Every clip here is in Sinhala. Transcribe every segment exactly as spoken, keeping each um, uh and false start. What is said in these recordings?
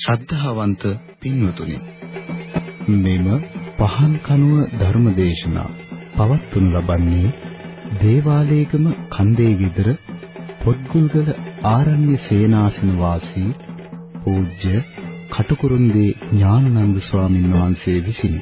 ශ්‍රද්ධාවන්ත පින්වතුනි, මෙම පහන් කනුව ධර්මදේශනා පවත්වනු ලබන්නේ දේවාලේගම කන්දේ විතර පොත්ගුල්ගල ආරණ්‍ය සේනාසන වාසී පූජ්‍ය කටුකුරුන්දී ඥානানন্দ ස්වාමීන් වහන්සේ විසිනි.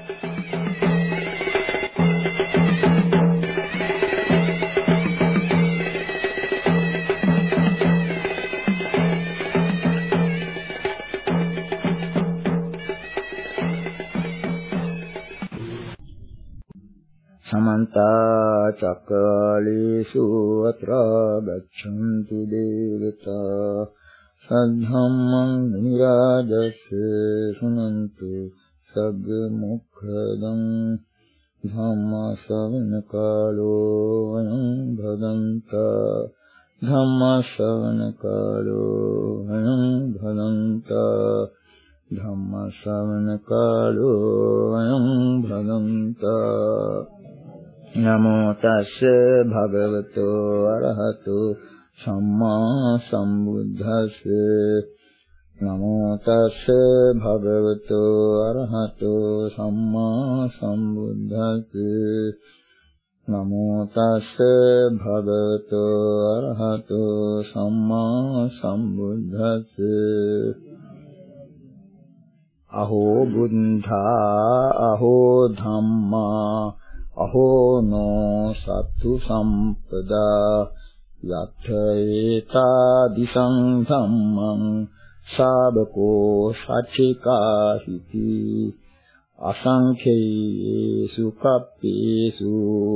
समन्त चक्रवालेषु अत्रा गच्छन्ति देवता सद्धम्मं निराजस्य शृण्वन्तु सद्मुखदं धम्मश्रवणकालो अयं भदन्ता धम्मश्रवणकालो अयं भदन्ता धम्मश्रवणकालो अयं भदन्ता नमो तस्से भगवतो अरहतो सम्मा सम्बुद्धस्से नमो तस्से भगवतो अरहतो सम्मा सम्बुद्धस्से नमो तस्से भगवतो अरहतो सम्मा सम्बुद्धस्से अहो बुद्धा अहो धम्मा अहो नो सत्तु संपदा यत्थेता दिसं धम्मं साबको सच्चिकाहिति असंख्येषु कप्पेषु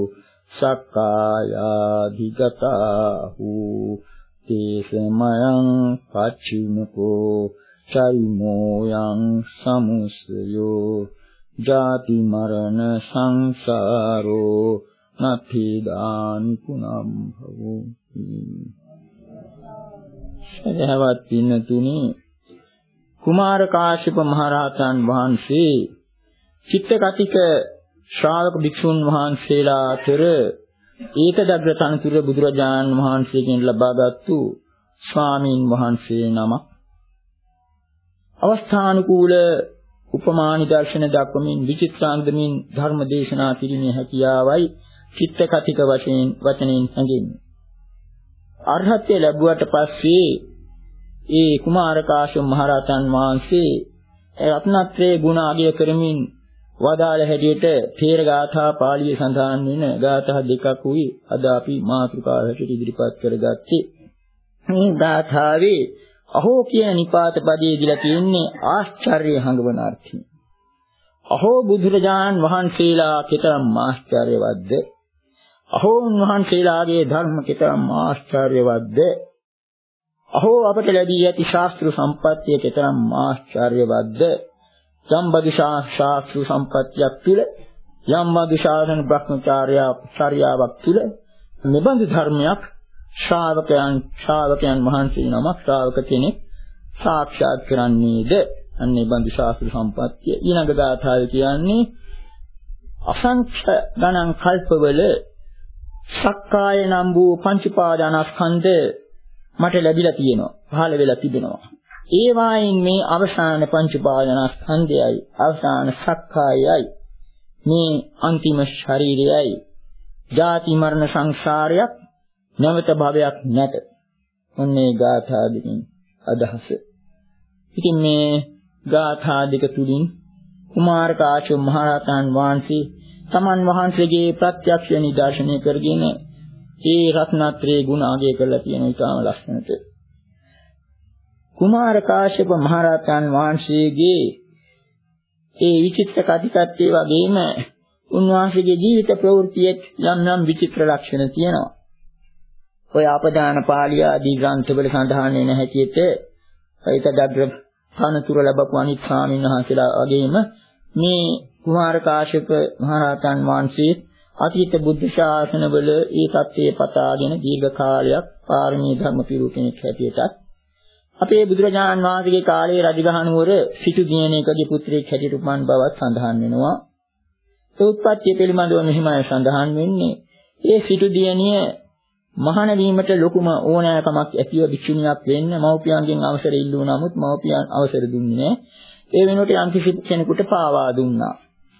सक्कायाधिगताहु तेषमयं पच्चिमको चैमोयं समुसयो जाति मरण संसारो नथिदानि पुनः भवति. සදහවත් පින්නතුනි, කුමාර කාශ්‍යප මහ රහතන් වහන්සේ චිත්තකතික ශ්‍රාවක භික්ෂුන් වහන්සේලා අතර ඒකදග්‍ර තනතුර බුදුරජාණන් වහන්සේගෙන් ලබාගත්තු ස්වාමීන් වහන්සේ නමක්. අවස්ථානුකූල උපමානි දර්ශන දක්වමින් විචිත්‍රාන්දමින් ධර්ම දේශනා කිරීමේ හැකියාවයි චිත්තකතික වශයෙන් වචනෙන් හැඟෙන්නේ. අරහත්ත්වය ලැබුවට පස්සේ ඒ කුමාර කාශ්‍යප මහ රහතන් වහන්සේ රත්නත්‍රයේ ගුණ අගය කරමින් වදාළ හැටියට තේර ගාථා පාළියේ සඳහන් වෙන ගාථා දෙකක් උයි අද අපි මාතෘකාව හැටියට ඉදිරිපත් කරගත්තේ. මේ ගාථාවේ අහෝ කියන නිපාත පදයේ දීලා තියෙන්නේ ආශ්චර්ය හඟවන අර්ථය. අහෝ බුදුරජාණන් වහන්සේලා කෙතරම් ආශ්චර්යවත්ද? අහෝ උන්වහන්සේලාගේ ධර්ම කෙතරම් ආශ්චර්යවත්ද? අහෝ අපට ලැබී ඇති ශාස්ත්‍ර සම්පත්තිය කෙතරම් ආශ්චර්යවත්ද? සම්බදු ශාස්ත්‍ර සම්පත්තියක් තුල යම් බදු ශාසන බ්‍රහ්මචාර්යාවක් තුල මෙබඳු ධර්මයක් ශ්‍රාවකයන් ශ්‍රාවකයන් වහන්සේ නමක් ශ්‍රාවක කෙනෙක් සාක්ෂාත් කරන්නේද? අන්නේ බඳු ශාස්ත්‍ර සම්පත්තිය ඊළඟ ගාථාවේ කියන්නේ අසංඛ්‍ය ගණන් කල්පවල සක්කාය නම් වූ පංච පාදානස්කන්ධ මට ලැබිලා තියෙනවා, පහළ වෙලා තිබෙනවා. ඒ වයින් මේ අවසාන පංච පාදානස්කන්ධයයි අවසාන සක්කායයි මේ අන්තිම ශරීරයයි ජාති මරණ සංසාරයක් නැවත භවයක් නැත. ඔන්නේ ගාථා දෙකෙන් අදහස. ඉතින් මේ ගාථා දෙක තුලින් කුමාර කාශ්‍යප මහ රහතන් වහන්සේ තමන් වහන්සේගේ ප්‍රත්‍යක්ෂ නිදර්ශනය කරගෙන ඒ රත්නත්‍රයේ ගුණ අගය කරලා තියෙන ඉතාම ලස්සනට. කුමාර කාශ්‍යප මහ රහතන් වහන්සේගේ ඒ විචිත්‍ර කතිකත්වයේ වගේම උන්වහන්සේගේ ජීවිත ප්‍රවෘත්තියේ යම් යම් විචිත්‍ර ලක්ෂණ තියෙනවා. ඔය අපදාන පාළිය ආදී ග්‍රන්ථවල සඳහන් වෙන හැටියට ඒකදග්‍ර තනතුර ලැබපු අනිත් ස්වාමීන් වහන්සේලා වගේම මේ කුමාර කාශ්‍යප මහ රහතන් වහන්සේ අතීත බුද්ධ ශාසනවල ඒ தත්ත්වයේ පතාගෙන දීර්ඝ කාලයක් පාරමී ධර්ම පිරු කෙනෙක් හැටියට අපේ බුදුරජාණන් වහන්සේගේ කාලයේ රජගහනුවර සිටු දිනේකගේ පුත්‍රයෙක් හැටියට උපන් බවත් සඳහන් වෙනවා. ඒ උත්පත්ති පිළිබඳව මෙහිමයි සඳහන් වෙන්නේ. ඒ සිටු දිනිය මහාන වීමට ලොකුම ඕනෑකමක් ඇතිව භික්ෂුණියක් වෙන්න මව්පියන්ගෙන් අවසර ඉල්ලුව නමුත් මව්පියන් අවසර දුන්නේ නැහැ. ඒ වෙනුවට යම් කිසි කෙනෙකුට පාවා දුන්නා.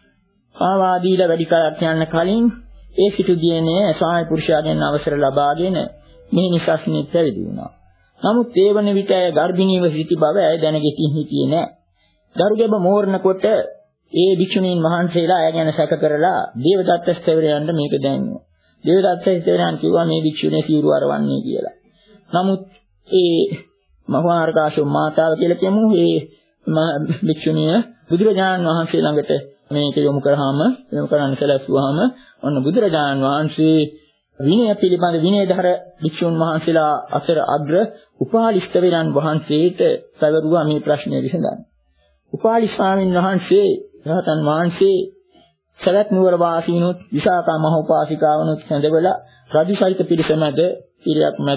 පාවා දීලා වැඩි කාලයක් යන කලින් ඒ සිටු දිනේ ස්වාමි පුරුෂයාගෙන් අවසර ලබාගෙන මේ නිසස්නේ පැවිදි වුණා. නමුත් ඒ වන විට ඇය ගර්භිණීව සිටි බව ඇය දැනගෙතින් හිටියේ නැහැ. දරුගැබ මෝරනකොට ඒ භික්ෂුණීන් වහන්සේලා ඇය ගැන සැක කරලා දේවදත්ත ස්ථවිරයන්ට මේක දැන්නුවා. දේවදත්ත ස්ථවිරයන් කිව්වා මේ භික්ෂුණිය සිවුරු අරවන්නේ කියලා. නමුත් ඒ මහාර්කාශෝ මාතාව කියලා කියමු ඒ භික්ෂුණිය බුදුරජාණන් වහන්සේ ළඟට මේක යොමු කරාම යොමු කරන්න සැලැස්සුවාම ඔන්න බුදුරජාණන් වහන්සේ විනය පිළිබඳ විනයධර භික්ෂුන් වහන්සේලා අතර අග්‍ර උපාලි ස්ථවිරයන් වහන්සේට පැවරුවා මේ ප්‍රශ්නය විසඳන්න. උපාලි ස්වාමීන් වහන්සේ රහතන් වහන්සේ සවැත් නුවර වාසීනුත් විසාකා මහෝපාසිකාවනුත් හැඳවලා රජු සහිත පිරිස මැද පිරියක් මැද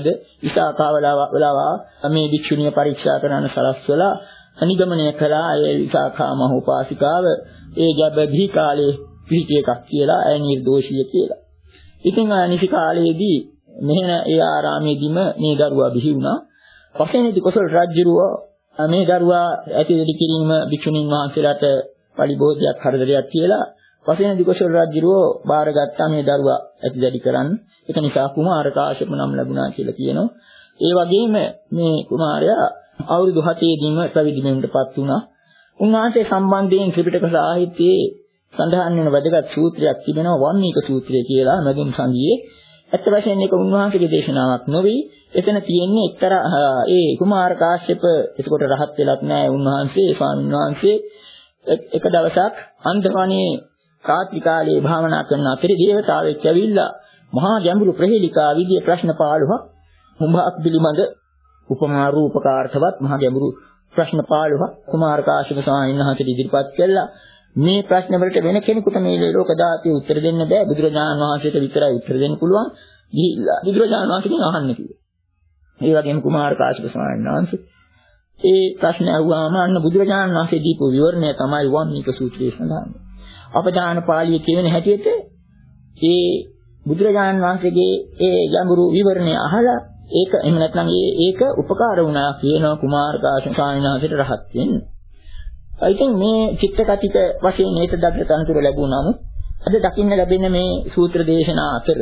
විසාකාවලා මේ භික්ෂුණිය පරීක්ෂා කරන්න සලස්වලා අනිගමනය කළා. ඒ විසාකා මහෝපාසිකාව ඒ ගැබදී කාලේ පිහිටි එකක් කියලා ඇය නිර්දෝෂීය කියලා. ඉතින් අනිසි කාලයේදී මෙහෙණ ඒ ආරාමයේදීම මේ දරුවා බිහි වුණා. පසේනේදී කොසල් රජුව මේ දරුවා ඇතිදෙලි කිරීම භික්ෂුණීන් වහන්සේලාට පරිබෝධයක් හතරදයක් කියලා පසේනේදී කොසල් රජුව බාරගත්තා මේ දරුවා ඇතිදෙලි කරන්න. ඒක නිසා කුමාර කාශ්‍යප නම් ලැබුණා කියලා කියනවා. ඒ වගේම මේ කුමාරයා අවුරුදු හතේදීම පැවිදි වෙන්නටපත් වුණා. උන්වහන්සේ සම්බන්ධයෙන් ත්‍රිපිටක සාහිත්‍යයේ සඳහන් වෙන වැදගත් සූත්‍රයක් තිබෙනවා වන්නීක සූත්‍රය කියලා මගුම් සංගියේ. ඇත්ත වශයෙන්ම ඒක උන්වහන්සේගේ දේශනාවක් නොවේ. එතන තියෙන්නේ එක්තරා ඒ කුමාර කාශ්‍යප එතකොට රහත් වෙලත් නැහැ උන්වහන්සේ ස්වාමීන් වහන්සේ එක දවසක් අන්දවනේ රාත්‍රී කාලයේ භාවනා කරන අතරේ දේවතාවෙක් ඇවිල්ලා මහා ගැඹුරු ප්‍රහේලිකා විදිය ප්‍රශ්න පහළොවක් හුඹක් පිළිබඳ උපමා රූපකාර්ථවත් මහා ගැඹුරු ප්‍රශ්න පහළොවක් කුමාර කාශ්‍යප ස්වාමීන් වහන්සේට ඉදිරිපත් කළා. මේ ප්‍රශ්න වලට වෙන කෙනෙකුට මේ ලෝක දාතේ උත්තර දෙන්න බෑ. බුදුරජාණන් වහන්සේට විතරයි උත්තර දෙන්න පුළුවන්. ගිහිල්ලා බුදුරජාණන් වහන්සේගෙන් අහන්න කිව්වා. ඒ වගේම කුමාර කාශ්‍යප ස්වාමීන් වහන්සේ ඒ ප්‍රශ්න අහුවාම අන්න බුදුරජාණන් වහන්සේ දීපු විවරණය තමයි වන්නීක සූත්‍රයේ සඳහන්. අපදාන පාළියේ කියන හැටියට ඒ බුදුරජාණන් වහන්සේගේ ඒ ගැඹුරු විවරණය අහලා ඒක එහෙම නැත්නම් ඒක උපකාර වුණා කියනවා කුමාර කාශ්‍යප ස්වාමීන් වහන්සේට රහත් වෙන්න. ඉතින් මේ චිත්ත කතික වශයෙන් මේක දක්න තනතුර ලැබුණාම අද දකින්න ලැබෙන මේ සූත්‍ර දේශනා අතර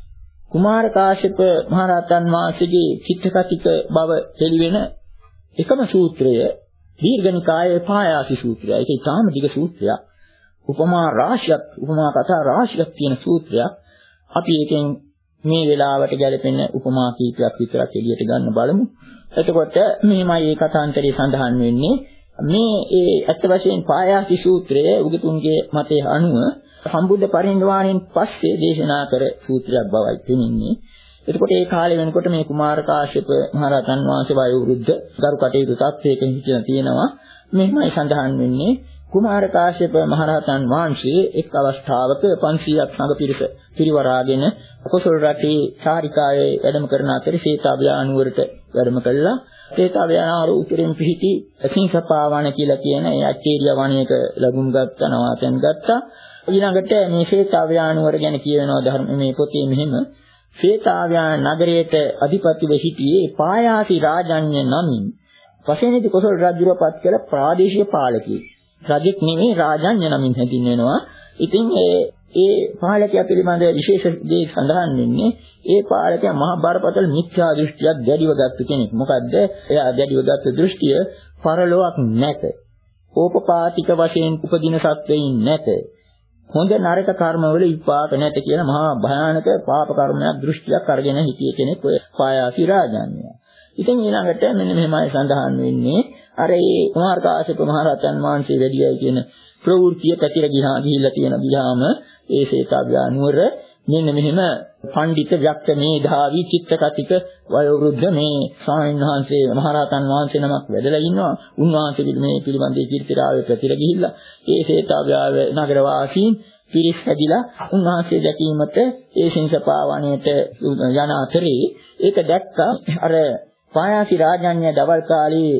කුමාර කාශ්‍යප මහ රහතන් වහන්සේගේ චිත්ත කතික බව පිළිවෙන එකම සූත්‍රය දීර්ඝනිකායේ පායාසි සූත්‍රය. ඒක ඊටාම දිග සූත්‍රයක්. උපමා රාශියක් උපමා කතා රාශියක් තියෙන සූත්‍රයක්. අපි එකෙන් මේ වෙලාවට ගැලපෙන උපමා කීපයක් විතරක් එළියට ගන්න බලමු. එතකොට මෙහිමයි මේ කථාන්තරයේ සඳහන් වෙන්නේ මේ ඒ අත් වශයෙන් පායාසි සූත්‍රයේ උගතුන්ගේ මතයේ අනුව සම්බුද්ධ පරිනිර්වාණයෙන් පස්සේ දේශනා කර සූත්‍රයක් බවයි පෙනෙන්නේ. එතකොට ඒ කාලේ වෙනකොට මේ කුමාර කාශ්‍යප මහ රහතන් වහන්සේ වයෝ වෘද්ධ දරු කටයුතු තත්ත්වයක හිටින තියෙනවා. මෙහිමයි සඳහන් වෙන්නේ කුමාර කාශ්‍යප මහ රහතන් වහන්සේ එක් අවස්ථාවක පන්සියයක් සංඝ පිරිස පිරිවරාගෙන කොසල් රටේ චාරිකාවේ වැඩම කරන අතර සීතාභ්‍යා නුවරට වැඩම කළා. සීතාභ්‍යා නුවර උතුරින් පිහිටි සිංසපාවන කියලා කියන ඒ අච්චේරිය වණයක ලැබුම් ගත්තා නවාතෙන් ගත්තා. ඊළඟට මේ සීතාභ්‍යා නුවර ගැන කියනවා ධර්ම මේ පොතේ මෙහෙම සීතාභ්‍යා නගරයට අධිපතිව සිටියේ පායාසි රාජඤ්ඤ නමින් පසේනිති කොසල් රජුරපත් කළ ප්‍රාදේශීය පාලකයෙක්. රජෙක් නෙමෙයි රාජඤ්ඤ නමින් හැඳින්වෙනවා. ඉතින් ඒ ඒ පාලකයා පිළිබඳ විශේෂ දේ සඳහන් වෙන්නේ ඒ පාලකයා මහා බරපතල මිත්‍යා දෘෂ්ටියක් දැඩිව ගත්ත කෙනෙක්. මොකද්ද? එයා දැඩිව ගත්ත දෘෂ්ටිය පරලොවක් නැත. ඕපපාතික වශයෙන් උපදින සත්වයින් නැත. හොඳ නරක කර්මවල විපාක නැත කියලා මහා භයානක පාප කර්මයක් දෘෂ්ටියක් අරගෙන හිටිය කෙනෙක් ඔය පායාසි රාජාන්‍ය. ඉතින් ඊළඟට මෙන්න මෙහෙමයි සඳහන් වෙන්නේ අර ඒ කුමාර කාශ්‍යප මහ රහතන් වහන්සේ වැඩියයි කියන ප්‍රවෘත්තිය පැතිර ගිහා ගිහිල්ලා තියෙන ගියාම ඒ සීතාභ්‍යා නුවර මෙන්න මෙහෙම පඬිත ව්‍යක්ත මේධාවි චිත්ත කතික වයෝ වෘද්ධ මේ ස්වාමීන් වහන්සේ මහ රහතන් වහන්සේ නමක් වැඩලා ඉන්නවා. උන්වහන්සේ මේ පිළිබඳව කීර්තිරාවේ පැතිර ගිහිල්ලා ඒ සීතාභ්‍යා නගර වාසීන් පිරිස් හැදිලා උන්වහන්සේ දැකීමට ඒ සිංසපාවණයට යන අතරේ ඒක දැක්කා අර පායාසි රාජඤ්ඤ දවල් කාලේ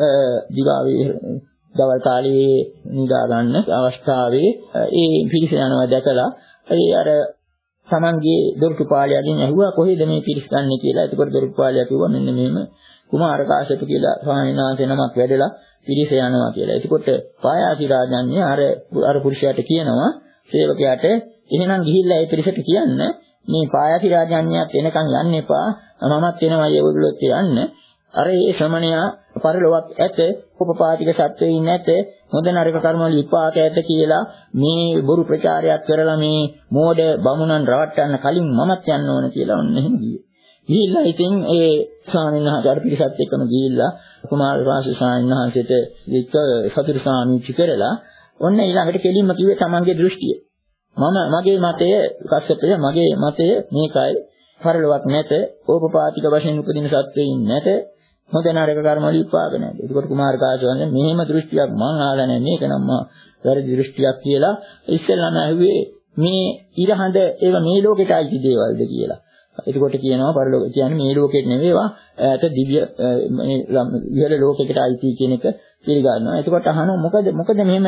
දිවාවේ දවල් කාලේ නිදා ගන්න අවස්ථාවේ ඒ පිරිස යනවා දැකලා ඒ අර තමන්ගේ දොරටුපාලයාගෙන් ඇහුවා කොහෙද මේ පිරිස් ගන්නෙ කියලා. එතකොට දොරටුපාලයා කිව්වා මෙන්න මෙහෙම කුමාර කාශ්‍යප කියලා ස්වාමීන් වහන්සේ නමක් වැඩලා පිරිස යනවා කියලා. එතකොට පායාති රාජන්‍ය අර අර පුරුෂයාට කියනවා සේවකයාට එහෙනම් ගිහිල්ලා ඒ පිරිසට කියන්න මේ පායාති රාජන්‍යත් එනකන් යන්න එපා. මමත් එනවා ඒගොල්ලොත් යන්න. අර ඒ ශ්‍රමණයා පරලොවක් ඇත, උපපාතික සත්වයින් නැත, හොඳ නරක කර්ම වල විපාක ඇත කියලා මේ බොරු ප්‍රචාරයක් කරලා මේ මෝඩ බමුණන් රවට්ටන්න කලින් මමත් යන්න ඕන කියලා ඔන්න එහෙම ගියේ. ගිහිල්ලා ඉතින් ඒ ස්වාමීන් වහන්සේ අර පිරිසත් එක්කම ගිහිල්ලා කුමාර රාජ ස්වාමීන් වහන්සේට වික සතුරු සාමිච්චි කරලා ඔන්න ඊළඟට කෙලින්ම කිව්වේ තමන්ගේ දෘෂ්ටිය. මම මගේ මතය කස්සපය මගේ මතය මේකයි. පරලොවක් නැත, ඕපපාතික වශයෙන් උපදින සත්වයින් නැත, හොඳ නරක කර්ම වල විපාක නැහැ. ඒකට කුමාර කාශ්‍යපයන් මෙහෙම දෘෂ්ටියක් මං ආලා නැහැ. මේක නම් මා වැරදි දෘෂ්ටියක් කියලා ඉස්සෙල්ලාම ඇහුවේ මේ ඉරහඳ ඒව මේ ලෝකෙට අයිති දේවල්ද කියලා. එතකොට කියනවා පරලෝක කියන්නේ මේ ලෝකෙට නෙවෙයිවා ඈත දිව්‍ය මේ ඉහළ ලෝකයකට අයිති කියන එක පිළිගන්නවා. එතකොට අහනවා මොකද මොකද මෙහෙම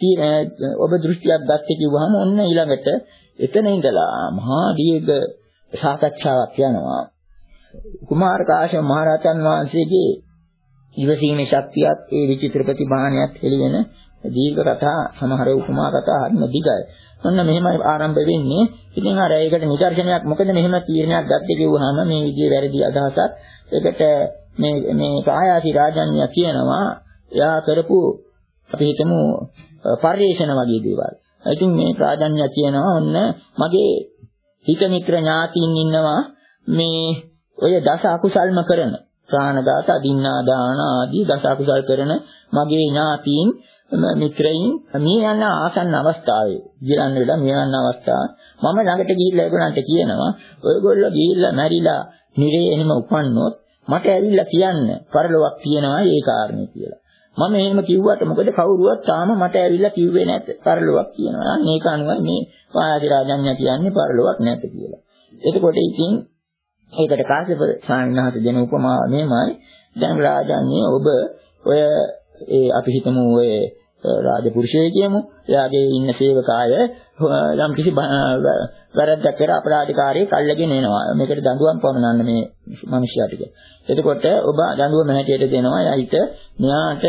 ඔබ දෘෂ්ටියක් ගත්තේ කිව්වහම ඔන්න ඊළඟට එතන ඉඳලා මහා දීර්ඝ සාකච්ඡාවක් යනවා. කුමාර කාශ්‍යප මහ රහතන් වහන්සේගේ ඉවසීමේ ශක්තියත් ඒ විචිත්‍ර ප්‍රතිභාණයත් හෙළිවෙන දීර්ඝ කතා සමහර උපමා කතා හරිම දිගයි. ඔන්න මෙහෙමයි ආරම්භ වෙන්නේ. ඉතින් අර ඒකට නිදර්ශනයක් මොකද මෙහෙම තීරණයක් ගත්තේ කිව්වහම මේ විදිහේ වැරදි අදහසක්. ඒකට මේ මේ කායාති රාජන්‍ය කියනවා එයා කරපු අපි හිතමු පරිේශන වගේ දේවල්. ඉතින් මේ රාජන්‍ය කියනවා ඔන්න මගේ හිත මිත්‍ර ඥාතීන් ඉන්නවා මේ ඔය දස අකුසල්ම කරන ප්‍රාණඝාත අදින්නා දාන ආදී දස අකුසල් කරන මගේ ඥාතීන් මිත්‍රයින් මේ යන ආසන්න අවස්ථාවේ ගිරන්න වෙලා මේ යන අවස්ථාව මම ළඟට ගිහිල්ලා ඒගොල්ලන්ට කියනවා ඔයගොල්ලෝ ගිහිල්ලා මැරිලා නිරේ එහෙම උපන්නොත් මට ඇවිල්ලා කියන්න පරලොවක් තියනවා ඒ කාරණේ කියලා. මම එහෙම කිව්වට මොකද කවුරුවත් තාම මට ඇවිල්ලා කිව්වේ නැත පරලොවක් කියනවා. මේක අනුවයි මේ පායාති රාජන්‍ය කියන්නේ පරලොවක් නැත කියලා. එතකොට ඉතින් ඒකට කාශ්‍යප ස්වාමීන් වහන්සේ දෙන උපමාව මෙහෙමයි. දැන් රාජන්‍ය ඔබ ඔය ඒ අපි හිතමු ඔය රාජපුරුෂයෙක් කියමු. එයාගේ ඉන්න සේවකාය යම් කිසි වැරද්දක් කර අපරාධකාරයෙක් අල්ලගෙන එනවා. මේකට දඬුවම් පවරන්න මේ මිනිස්යාට කියලා. එතකොට ඔබ දඬුවම හැටියට දෙනවා. එයාට මෙයාට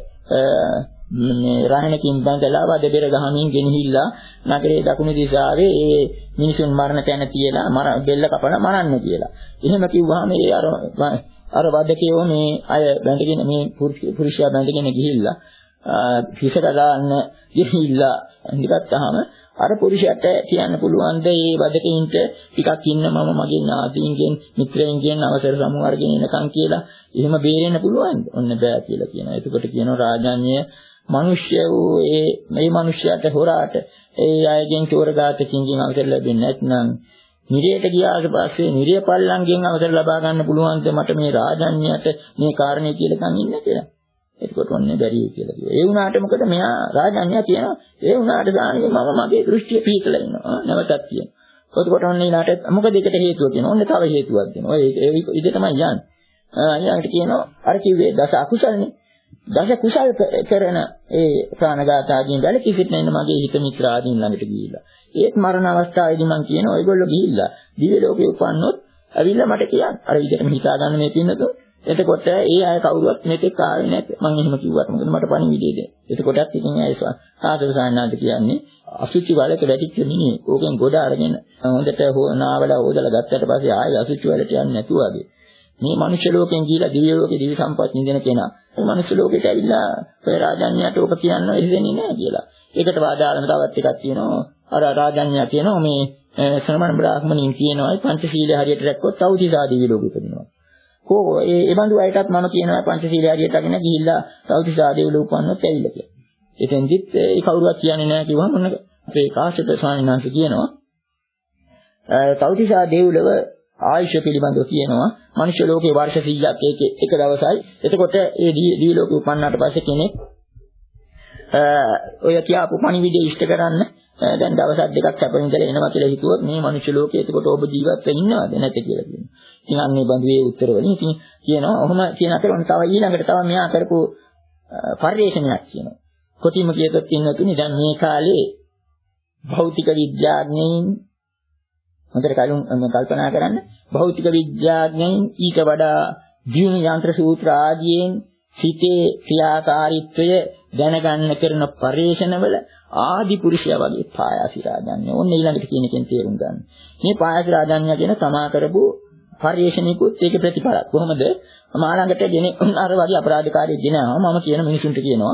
මේ රහණකින් බඳලා වද බෙර ගහමින් ගෙනහිල්ලා නගරයේ දකුණු දිශාවේ ඒ මිනිසුන් මරණ තැන තියලා මර බෙල්ල කපලා මරන්න කියලා. එහෙම කිව්වහම ඒ අර අර වදකයෝ මේ අය බැඳගෙන මේ පුරුෂයා බැඳගෙන ගිහිල්ලා හිසට දාන්න ගිහිල්ලා ඉඳගත්තාම අර පුරුෂයාට කියන්න පුළුවන් ද මේ වදකයින්ට ටිකක් ඉන්න මම මගේ ඥාතීන්ගෙන් මිත්‍රයින්ගෙන් අවසර සමු අරගෙන එනකන් කියලා එහෙම බේරෙන්න පුළුවන්ද? ඔන්න බෑ කියලා කියනවා. එතකොට කියනවා රාජන්‍ය මිනිස්ය වූ ඒ මේ මිනිස්යාට හොරාට ඒ අයගෙන් චෝරගාතකින්ගෙන් අවසර ලැබෙන්නේ නැත්නම් නිරයට ගියාට පස්සේ නිරය පල්ලංගෙන් අවසර ලබා ගන්න පුළුවන්ද මට මේ රාජන්‍යයට මේ කාරණේ කියලා කන් ඉන්න කියලා. එතකොට ඔන්නේ බැරි කියලා කිව්වා. ඒ වුණාට මොකද මෙයා රාජන්‍ය කියනවා ඒ වුණාට සානිගේ මම මගේ දෘෂ්ටිය පිහිටලා ඉන්නවා. නැවතත් කියනවා. එතකොට ඔන්නේ ඊළාට මොකද ඒකට හේතුව කියනවා. ඔන්නේ තව හේතුවක් දෙනවා. ඔය ඒ ඉතින් තමයි යන්නේ. ඊළඟට කියනවා අර කිව්වේ දස අකුසල්නේ. දස කුසල් කරන ඒ ප්‍රාණඝාත ආදීන් වල කිසිත් නැන්න මගේ හිත මිත්‍ර ආදීන් ළඟට ගිහිල්ලා. ඒත් මරණ අවස්ථාවේදී මම කියනවා ඔයගොල්ලෝ ගිහිල්ලා දිව්‍ය ලෝකේ උපන්නොත් ඇවිල්ලා මට කියන්න. අර විදිහටම හිතා ගන්න මේ පින්නතෝ. එතකොට ඒ අය කවුරුවත් මෙතෙක් ආවේ නැත්. මම එහෙම කිව්වට මොකද මට පණිවිඩය දෙන්නේ. එතකොටත් ඉතින් අය සාදව සාන්නාද කියන්නේ අසුචි වලට වැටිච්ච මිනිහ. ඕකෙන් ගොඩ අරගෙන හොඳට නාවලා හොදලා ගත්තට පස්සේ ආයෙ අසුචි වලට යන්නේ නැතුව වගේ. මේ මනුෂ්‍ය ලෝකෙන් ගිහිලා දිව්‍ය ලෝකේ දිවි සම්පත් නිදින කෙනා මේ මනුෂ්‍ය ලෝකෙට ඇවිල්ලා ඔය රාජන්‍යයට ඕක කියන්න ඉන්නේ නැහැ කියලා. ඒකට වාදාලම තවත් එකක් තියෙනවා. අර රාජන්‍ය කියනවා මේ ශ්‍රමණ බ්‍රාහ්මණයින් කියනවා පංචශීලයේ හරියට රැක්කොත් තවතිසා දිව්‍ය ලෝකෙ උපදිනවා. කෝ ඒ ඒ බඳු අයටත් මම කියනවා පංචශීලයේ හරියට අගෙන ගිහිල්ලා තවතිසා දිව්‍ය ලෝකෙ උපන්නොත් ඇවිල්ලා කියලා. එතෙන්දිත් ඒ කවුරුවත් කියන්නේ නැහැ කිව්වම මොන අපේ කාශ්‍යප ස්වාමීන් වහන්සේ කියනවා තවතිසා දෙව්ලොව ආයුෂ පිළිබඳව කියනවා මනුෂ්‍ය ලෝකේ වර්ෂ සීයක් එක එක දවසයි. එතකොට ඒ දිව්‍ය ලෝකේ උපන්නාට පස්සේ කෙනෙක් ඔය කියාපු පණිවිඩය ඉෂ්ට කරන්න දැන් දවස් දෙකක් අපින්දලා එනවා කියලා හිතුවොත් මේ මනුෂ්‍ය ලෝකේ එතකොට ඔබ ජීවත් වෙ ඉන්නවද නැත කියලා කියනවා. ඉතින් අන්නේ බඳුවේ උත්තර වලින් ඉතින් කියනවා ඔහොම කියන අතර ඔන්න තව ඊළඟට තව මෙයා කරපු පරිශ්‍රණයක් කියනවා. කොටිම කියතොත් ඉන්න තුනේ දැන් මේ කාලේ භෞතික විද්‍යාඥයින් හොඳට කලුන් කල්පනා කරන්න භෞතික විද්‍යාඥයින් ඊට වඩා දියුණු යන්ත්‍ර සූත්‍ර ආදීන් සිතේ ක්‍රියාකාරීත්වය දැනගන්න කරන පරිශනවල ආදි පුරුෂයා වගේ පායාසි රාජාන්‍ය. ඔන්න ඊළඟට කියන එකෙන් තේරුම් ගන්න. මේ පායාසි රාජාන්‍ය කියන තමා කරපු පරිශනිකුත් ඒකේ ප්‍රතිඵලයක්. කොහොමද? මාළඟට ගෙන අර වගේ අපරාධකාරයෙක් ගෙනාවා මම කියන මිනිසුන්ට කියනවා.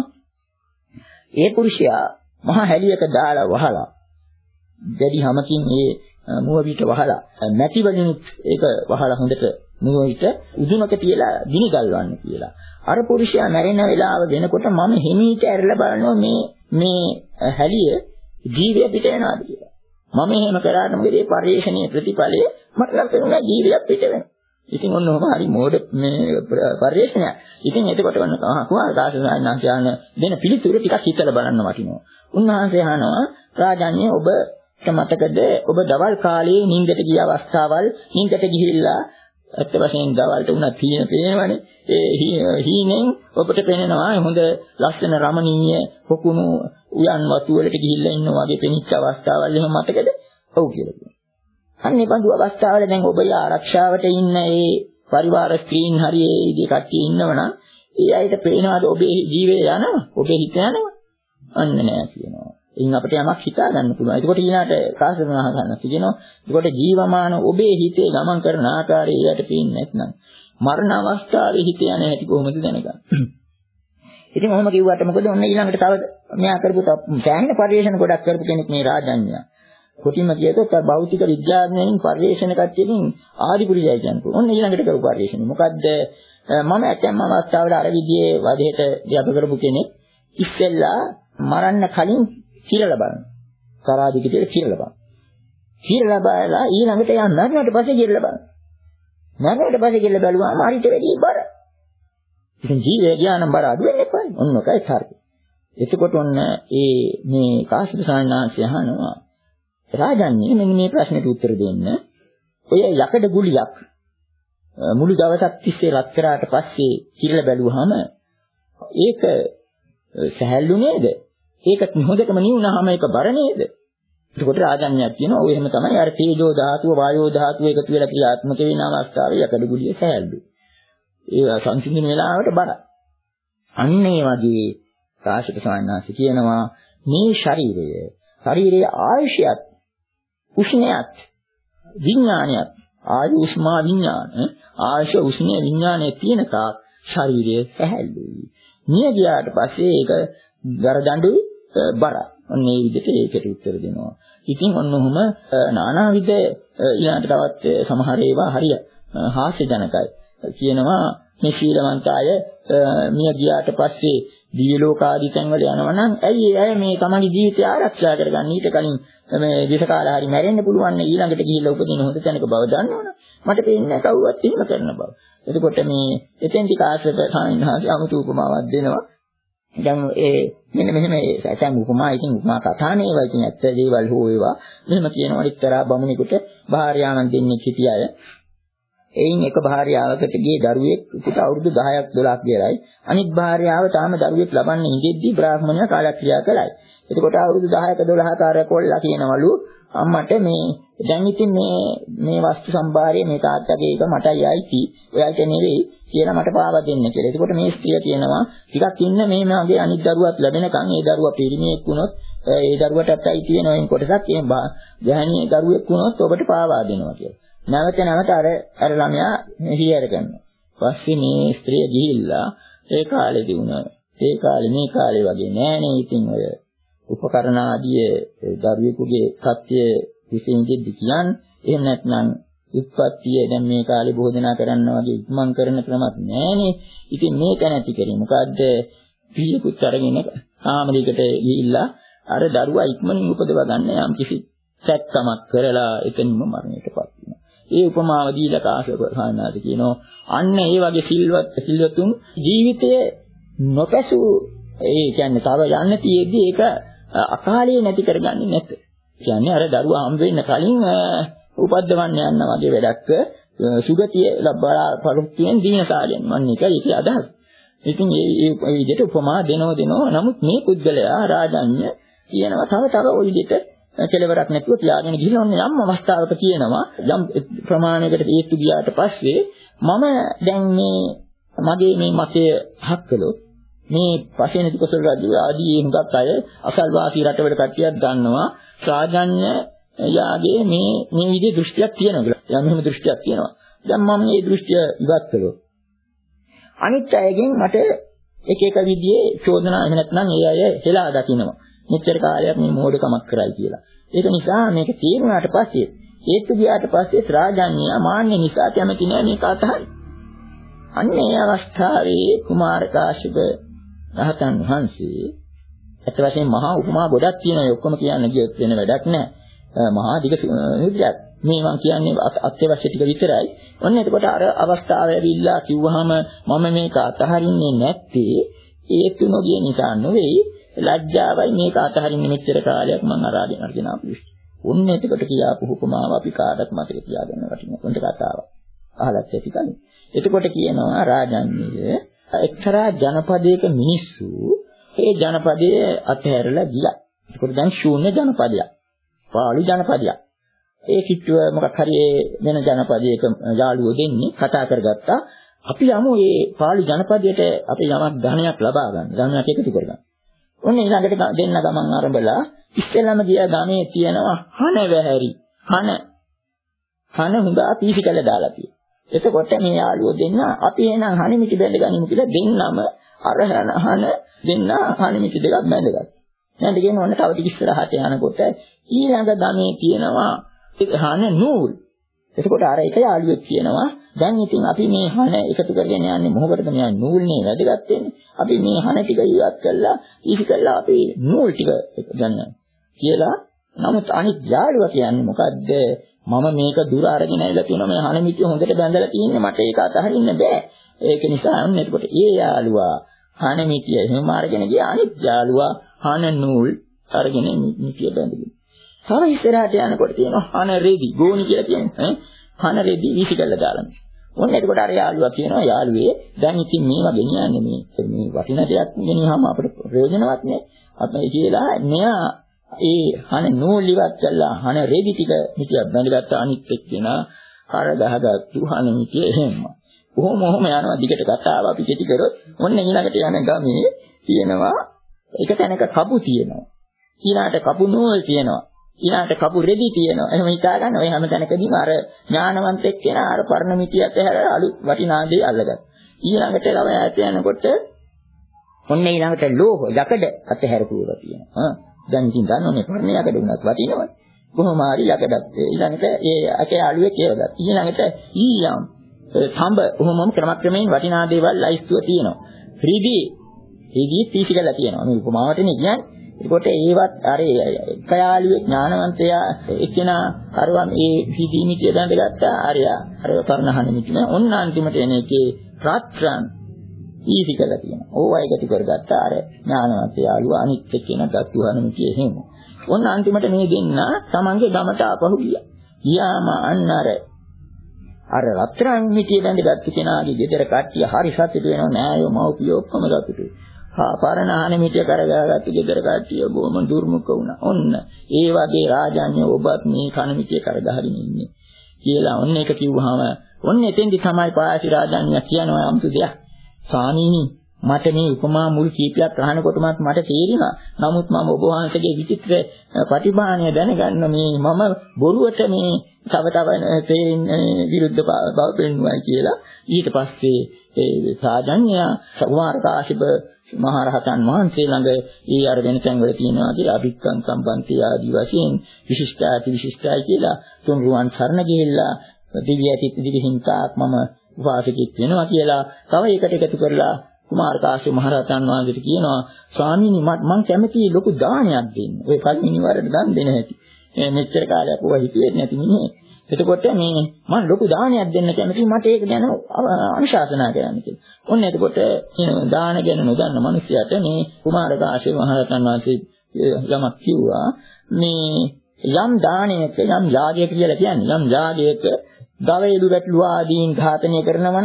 ඒ පුරුෂයා මහා හැලියක දාලා වහලා දැඩි හැමකින් ඒ මුව පිට වහලා නැති වලිනුත් ඒක වහලා හොඳට මුව පිට උදුනක තියලා ගිනි ගල්වන්න කියලා. අර පුරුෂයා මැරෙන වෙලාව වෙනකොට මම හිමීට ඇරලා බලනවා මේ මේ හැලිය ජීවය පිට යනවාද කියලා. මම එහෙම කරාට මොකද මේ පරිශ්‍රණයේ ප්‍රතිඵලය මට ලක්ෂණ ජීවියක් පිට වෙනවා. ඉතින් ඔන්න ඔහම හරි මෝඩ මේ පරිශ්‍රණය. ඉතින් එතකොට ඔන්න කුමාර දාසනායන දෙන පිළිතුර ටිකක් හිතලා බලන්න වටිනවා. උන්වහන්සේ අහනවා රාජාන්‍ය ඔබට මතකද ඔබ දවල් කාලේ නිින්දට ගිය අවස්ථාවල් නිින්දට ගිහිල්ලා අත්ත වශයෙන් දවල්ට උනත් හීන පේනවනේ. ඒ හීනෙන් ඔබට පේනවා හොඳ ලස්සන රමණීය පොකුණු උයන් වතු වලට ගිහිල්ලා ඉන්නවා වගේ පෙනිච්ච අවස්ථාවල් එහෙම මතකද? ඔව් කියලා කියනවා. අන්න ඒ බඳු අවස්ථාවල දැන් ඔබ ආරක්ෂාවට ඉන්න ඒ පරිවාර ස්ත්‍රීන් හරි ඒ විදිහේ කට්ටිය ඉන්නවනම් ඒ අයට පේනවාද ඔබේ ජීවය යනවා? ඔබේ හිත යනවා? අන්න නෑ කියනවා. ඉතින් අපිට යමක් හිතා ගන්න පුළුවන්. ඒකට ඊළාට කාසරණ අහගන්න කියනවා. ඒකට ජීවමාන ඔබේ හිතේ ගමන් කරන ආකාරය යට පේන්නේ නැත්නම් මරණ අවස්ථාවේ හිත යන හැටි කොහොමද දැනගන්නේ? ඉතින් ඔහොම කිව්වට මොකද ඔන්න ඊළඟට තව මෙයා කරපු සෑහෙන පරිශ්‍රණ ගොඩක් කරපු කෙනෙක් මේ රාජාන්‍ය. කොටිම කියතොත් භෞතික විද්‍යාඥයන් පරිශ්‍රණ කට්ටියකින් ආදි පුරුෂයයි කියන්නේ. ඔන්න ඊළඟට කරපු පරිශ්‍රණ. මොකද්ද? මම ඇතැම් අවස්ථාවල අර විදිහේ වදේට දියප කරපු කෙනෙක් ඉස්සෙල්ලා මරන්න කලින් කිරලා බලන්න. කරාදිකිතේ කිරලා බලන්න. කිරලා බලලා ඊළඟට යන්න මරණයට පස්සේ කිරලා බලන්න. මරණයට පස්සේ කිරලා බලුවාම හරිට වැඩි බර. ඉතින් ජීවය ඥානම් බර අඩු වෙන්නේ කොහේ? ඔන්න ඔකයි හරි. එතකොට ඔන්න ඒ මේ කාශ්‍යප සාන්නාංශය අහනවා රාජාන්‍ය මෙන්න මේ ප්‍රශ්නෙට උත්තර දෙන්න. ඔය යකඩ ගුලියක් මුළු දවසක් තිස්සේ රත් කරාට පස්සේ කිරලා බැලුවාම ඒක සහැල්ලු නේද? ඒක හොඳටම නිවුනහම ඒක බර නේද? ඒකට රාජාන්‍යයක් කියනවා ඔය එහෙම තමයි අර තේජෝ ධාතුව වායෝ ධාතුව එකතු වෙලා ක්‍රියාත්මක වෙන අවස්ථාවේ යකඩ ගුලිය සහැල්ලු. ඒ සංසිඳන වෙලාවට බර. අන්න ඒ වගේ කාශ්‍යප සාන්නාංශ කියනවා මේ ශරීරය ශරීරයේ ආයුෂයත් උෂ්ණයත් විඥානයත් ආයුෂ්මා විඥාන ආයුෂ උෂ්ණ විඥානයේ තියෙන තාක් ශරීරය සහැල්ලුයි. මිය ගියාට පස්සේ ඒක දරදඬු බර. ඔන්න ඒ විදිහට ඒකට උත්තර දෙනවා. ඉතින් ඔන්න ඔහම නානාවිද ඊළඟට තවත් සමහර ඒවා හරිය හාස්‍යජනකයි. කියනවා මේ ශීලවන්ත අය මිය ගියාට පස්සේ දිව්‍ය ලෝක ආදී තැන්වල යනවා නම් ඇයි ඒ අය මේ තමන්ගේ ජීවිතය ආරක්ෂා කරගන්න ඊට කලින් මේ විසකාල හරි මැරෙන්න පුළුවන් නේ ඊළඟට ගිහිල්ලා උපදින හොඳ තැනක බව දන්නවනේ. මට පේන්නේ කවුවත් එහෙම කරන බව. එතකොට මේ එතෙන්ටි කාශ්‍යප සාමිනහාසි අමුතු උපමාවක් දෙනවා. දැන් ඒ මෙන්න මෙහෙම සැතැම් උපමා ඉතින් උපමා කතානේ ඒවා ඉතින් ඇත්ත දේවල් හෝ ඒවා මෙහෙම කියනවා එක්තරා බමුණෙකුට භාර්යාවන් දෙන්නෙක් හිටියය. එයින් එක භාර්යාවකට ගියේ දරුවෙක් උට අවුරුදු දහයක් දොළහක් කියලායි. අනිත් භාර්යාව තාම දරුවෙක් ලබන්නේ ඉඳෙද්දී බ්‍රාහ්මණයා කාලක්‍රියා කළයි. එතකොට අවුරුදු දහයක දොළහක අර කොල්ලා කියනවලු අම්මට මේ දැන් ඉතින් මේ මේ වස්තු සම්භාරයේ මේ තාත්තගේ එක මටයි ආйти. ඔයාලට නෙවෙයි කියලා මට පාවා දෙන්න කියලා. එතකොට මේ ස්ත්‍රිය කියනවා ටිකක් ඉන්න මේ මගේ අනිත් දරුවත් ලැබෙනකන් ඒ දරුවා පිරිමියෙක් වුණොත් ඒ දරුවටත් අයි තියෙන කොටසක් ඒ ගැහණියේ දරුවෙක් වුණොත් ඔබට පාවා දෙනවා කියලා. නැවත නැවත අර අර ළමයා හියර කරනවා. පස්සේ මේ ස්ත්‍රිය ගිහිල්ලා ඒ කාලේදී වුණ ඒ කාලේ මේ කාලේ වගේ නෑනේ ඉතින් ඔය උපකරණ ආදී දරුවෙකුගේ සත්‍ය විශ්ින්දෙද්දි කියන්නේ එහෙම නැත්නම් උත්පත්තිය දැන් මේ කාලේ බොහෝ දෙනා කරනවා වගේ ඉක්මන් කරන ක්‍රමයක් නෑනේ. ඉතින් මේක නැති කරේ මොකද්ද? පිළිකුත් අරගෙන කාමරයකට ගිහිල්ලා අර දරුවා ඉක්මනින් උපදව ගන්න යම් කිසි සැත්කමක් කරලා එතනම මරණයටපත් වෙනවා. ඒ උපමාව දීලා කාශ්‍යප සාන්නාථ කියනවා අන්න ඒ වගේ සිල්වත් සිල්වතුන් ජීවිතයේ නොපැසු ඒ කියන්නේ තව යන්න තියෙද්දි ඒක අකාලේ නැති කරගන්නේ නැත. කියන්නේ අර දරුවා හම් වෙන්න කලින් උපද්දවන්න යන වගේ වැඩක් සුගතිය ලබා පරිපූර්ණ දීනසාලෙන් මන්නේ ඒකයි ඒකේ අදහස. ඉතින් මේ විදිහට උපමා දෙනව දෙනව නමුත් මේ පුද්ගලයා රාජාන්‍ය කියනවා තව තව ওই විදිහට කෙලවරක් නැතුව තියාගෙන ගිහින් ඔන්න යම් අවස්ථාවක කියනවා යම් ප්‍රමාණයකට ඒත්තු ගියාට පස්සේ මම දැන් මේ මගේ මේ මතය හක් කළොත් මේ පසේනති කොසල් රජු ආදී හුඟක් අය අසල්වාසී රටවල කට්ටියක් ගන්නවා රාජඤ්ඤ යාගේ මේ මේ විදිහේ දෘෂ්ටියක් තියෙනවා කියලා. යම් මෙහෙම දෘෂ්ටියක් තියෙනවා. දැන් මම මේ දෘෂ්ටිය ඉවත් කළොත් අනිත් අයගෙන් මට එක එක විදිහේ චෝදනා එහෙම නැත්නම් ඒ අය හෙලා දකින්නවා. මෙච්චර කාලයක් මේ මෝඩකමක් කරයි කියලා. ඒක නිසා මේක තේරුණාට පස්සේ ඒත්තු ගියාට පස්සේ රාජඤ්ඤය මාන්නේ නිසා කැමති නෑ මේක අතහරින්න. අන්න ඒ අවස්ථාවේ කුමාර කාශ්‍යප රහතන් වහන්සේ අත වශයෙන් මහා උපමා ගොඩක් තියෙනවා. ඒ ඔක්කොම කියන්න ගියොත් වෙන වැඩක් නෑ. මහා දිග නිර්ජයක්. මේ මම කියන්නේ අත්‍යවශ්‍ය ටික විතරයි. ඔන්න එතකොට අර අවස්ථාව ඇවිල්ලා කිව්වහම මම මේක අතහරින්නේ නැත්තේ ඒත්තු නොගිය නිසා නෙවෙයි ලැජ්ජාවයි මේක අතහරින්නේ මෙච්චර කාලයක් මම අරගෙන අරගෙන ආපු දෘෂ්ටි. ඔන්න එතකොට කියාපු උපමාව අපි කාටත් මතක තියාගන්න වටින පොඩි කතාවක්. අහලත් ඇති කලින්. එතකොට කියනවා රාජඤ්ඤය එක්තරා ජනපදයක මිනිස්සු ඒ ජනපදයේ අතහැරලා ගියා. එතකොට දැන් ශූන්‍ය ජනපදයක්. පාළි ජනපදයක්. ඒ කිට්ටුව මොකක් හරි වෙන ජනපදයක යාළුවෝ දෙන්නේ කතා කරගත්තා. අපි යමු මේ පාළි ජනපදයට අපි යමක් ධනයක් ලබා ගන්න. ධනයක් එකතු කරගන්න. ඔන්න ඊළඟට දෙන්න ගමන් ආරම්භලා ඉස්සෙල්ලාම ගියා ගමේ තියෙනවා හන වැහැරි. හන හන හුඟා පීසි කළ දාලා තියෙනවා. එතකොට මේ යාළුවෝ දෙන්න අපි එහෙනම් හනිමිටි බැඳ ගනිමු කියලා දෙන්නම අර හන දෙන්න හනිමිටි දෙකක් බැඳගත්තා. නැන්දගෙන ඔන්න තව ටික ඉස්සරහට යනකොට ඊළඟ ගමේ තියෙනවා හන නූල්. එතකොට අර එක යාළුවෙක් කියනවා දැන් ඉතින් අපි මේ හන එකතු කරගෙන යන්නේ මොකටද මේ නූල්නේ වැදගත් වෙන්නේ. අපි මේ හන ටික ඉවත් කළා ඊසි කළා අපි නූල් ටික ගන්න කියලා. නමුත් අනිත් යාළුවා කියන්නේ මොකද්ද? මම මේක දුර අරගෙන ඇවිල්ලා තියෙනවා මේ හන මිටිය හොඳට බැඳලා තියෙන්නේ මට ඒක අතහරින්න බෑ. ඒක නිසා අන්න එතකොට ඒ යාළුවා හන මිටිය එහෙම අරගෙන ගියා. අනිත් යාළුවා හන නූල් අරගෙන මිටිය බැඳගෙන. තව ඉස්සරහට යනකොට තියෙනවා හන රෙදි ගෝණි කියලා කියන්නේ. හන රෙදි වීසි කරලා දාලා. ඔන්න එතකොට අර යාළුවා කියනවා යාළුවේ දැන් ඉතින් මේවා ගෙනියන්නේ මේ මේ වටින දෙයක් ගෙනියහම අපිට ප්‍රයෝජනවත් නෑ. අපි කියලා මෙයා ඒ හන නූල් ඉවත් කළා හන රෙදි ටික මිටියක් බැඳගත්ත අනිත් එක්කෙනා කර ගහගත්තු හන මිටිය එහෙම. කොහොම කොහොම යනවා දිගට කතාව අපි කෙටි කරොත් ඔන්න ඊළඟට යන ගමේ තියෙනවා එක තැනක කපු තියෙනවා. ඊළාට කපු නූල් තියෙනවා. ඊළාට කපු රෙදි තියෙනවා. එහෙම හිතා ගන්න ඔය හැම තැනකදීම අර ඥානවන්ත එක්කෙනා අර පරණ මිටිය අතහැර අලුත් වටිනා දේ අල්ලගත්තා. ඊළඟට ලව ඈත යනකොට ඔන්න ඊළඟට ලෝහ යකඩ අතහැරපුවා තියෙනවා. දැන් ඉතින් දන්නවනේ පරණ යකඩ උනත් වටිනවනේ. කොහොම හරි යකඩත් ඊළඟට ඒ අකේ අලුවේ කියලා. ඊළඟට ඊයම් සම්බ කොහොමම ක්‍රමක්‍රමයෙන් වටිනා දේවල් ලයිස්තුව තියෙනවා. රිදි රිදි පීසි කරලා තියෙනවා. මේ උපමාවටනේ කියන්නේ. ඒකට ඒවත් අර කයාලුවේ ඥානවන්තයා එක්කෙනා අරවා මේ රිදි මිටිය බැඳගත්තා. අරයා අර පරණහන මිටින ඔන්න අන්තිමට එන එකේ රාත්‍රන් පීසි කරලා තියෙනවා. ඕවා එකතු කරගත්තා අර ඥානවන්තයා යාළුවා අනිත් එක්කෙනා දත්තුහන මිටිය එහෙම. ඔන්න අන්තිමට මේ දෙන්න තමන්ගේ ගමට ආපහු ගියා. ගියාම අන්න අර අර රත්තරන් මිටිය බැඳගත්තු කෙනාගේ ගෙදර කට්ටිය හරි සතුටු වෙනවා නෑයෝ මව්පියෝ ඔක්කොම සතුටුයි. හා පරණහන මිටිය කරගාගත්තු ගෙදර කට්ටිය බොහොම දුර්මුඛ වුණා. ඔන්න ඒ වගේ රාජාන්‍ය ඔබත් මේ කන මිටිය කරගහගෙන ඉන්නේ කියලා ඔන්න ඒක කිව්වහම ඔන්න එතෙන්දි තමයි පාසි රාජාන්‍ය කියනවා අමුතු දෙයක්. ස්වාමීනි මට මේ උපමා මුල් කීපයක් අහනකොටමත් මට තේරෙනවා. නමුත් මම ඔබ වහන්සේගේ විචිත්‍ර ප්‍රතිභාණය දැනගන්න මේ මම බොරුවට මේ තව තව තේරෙන්නේ විරුද්ධ බව පෙන්වුවයි කියලා. ඊට පස්සේ ඒ සාජඤ්ඤය කුමාර කාශ්‍යප මහ රහතන් වහන්සේ ළඟ ඒ අර වෙන තැන් වල තියෙනවා කියලා අභික්ඛන් සම්පන්ති ආදී වශයෙන් විශිෂ්ටාති විශිෂ්ටයි කියලා තුන් රුවන් සරණ ගිහිල්ලා දිව්‍ය ඇති දිවිහිංසාවක් මම උපාසකෙක් වෙනවා කියලා තව එකට එකතු කරලා කුමාර කාශ්‍යප මහ රහතන් වහන්සේට කියනවා ස්වාමීනි මම කැමති ලොකු දානයක් දෙන්න. ඔය පළවෙනි වරට දන් දෙන හැටි. මේ මෙච්චර කාලයක් ඔය හිතුවේ නැති මිනිහේ. එතකොට මේ මම ලොකු දානයක් දෙන්න කැමති මට ඒක ගැන අනුශාසනා කරන්න කියලා. ඔන්න එතකොට දාන ගැන නොදන්න මිනිසයාට මේ කුමාර කාශ්‍යප මහ රහතන් වහන්සේ යමක් කිව්වා මේ යම් දානයක යම් යාගයක කියලා කියන්නේ යම් යාගයක දවේලු වැටළු ආදීන් ඝාතනය කරනවා නම්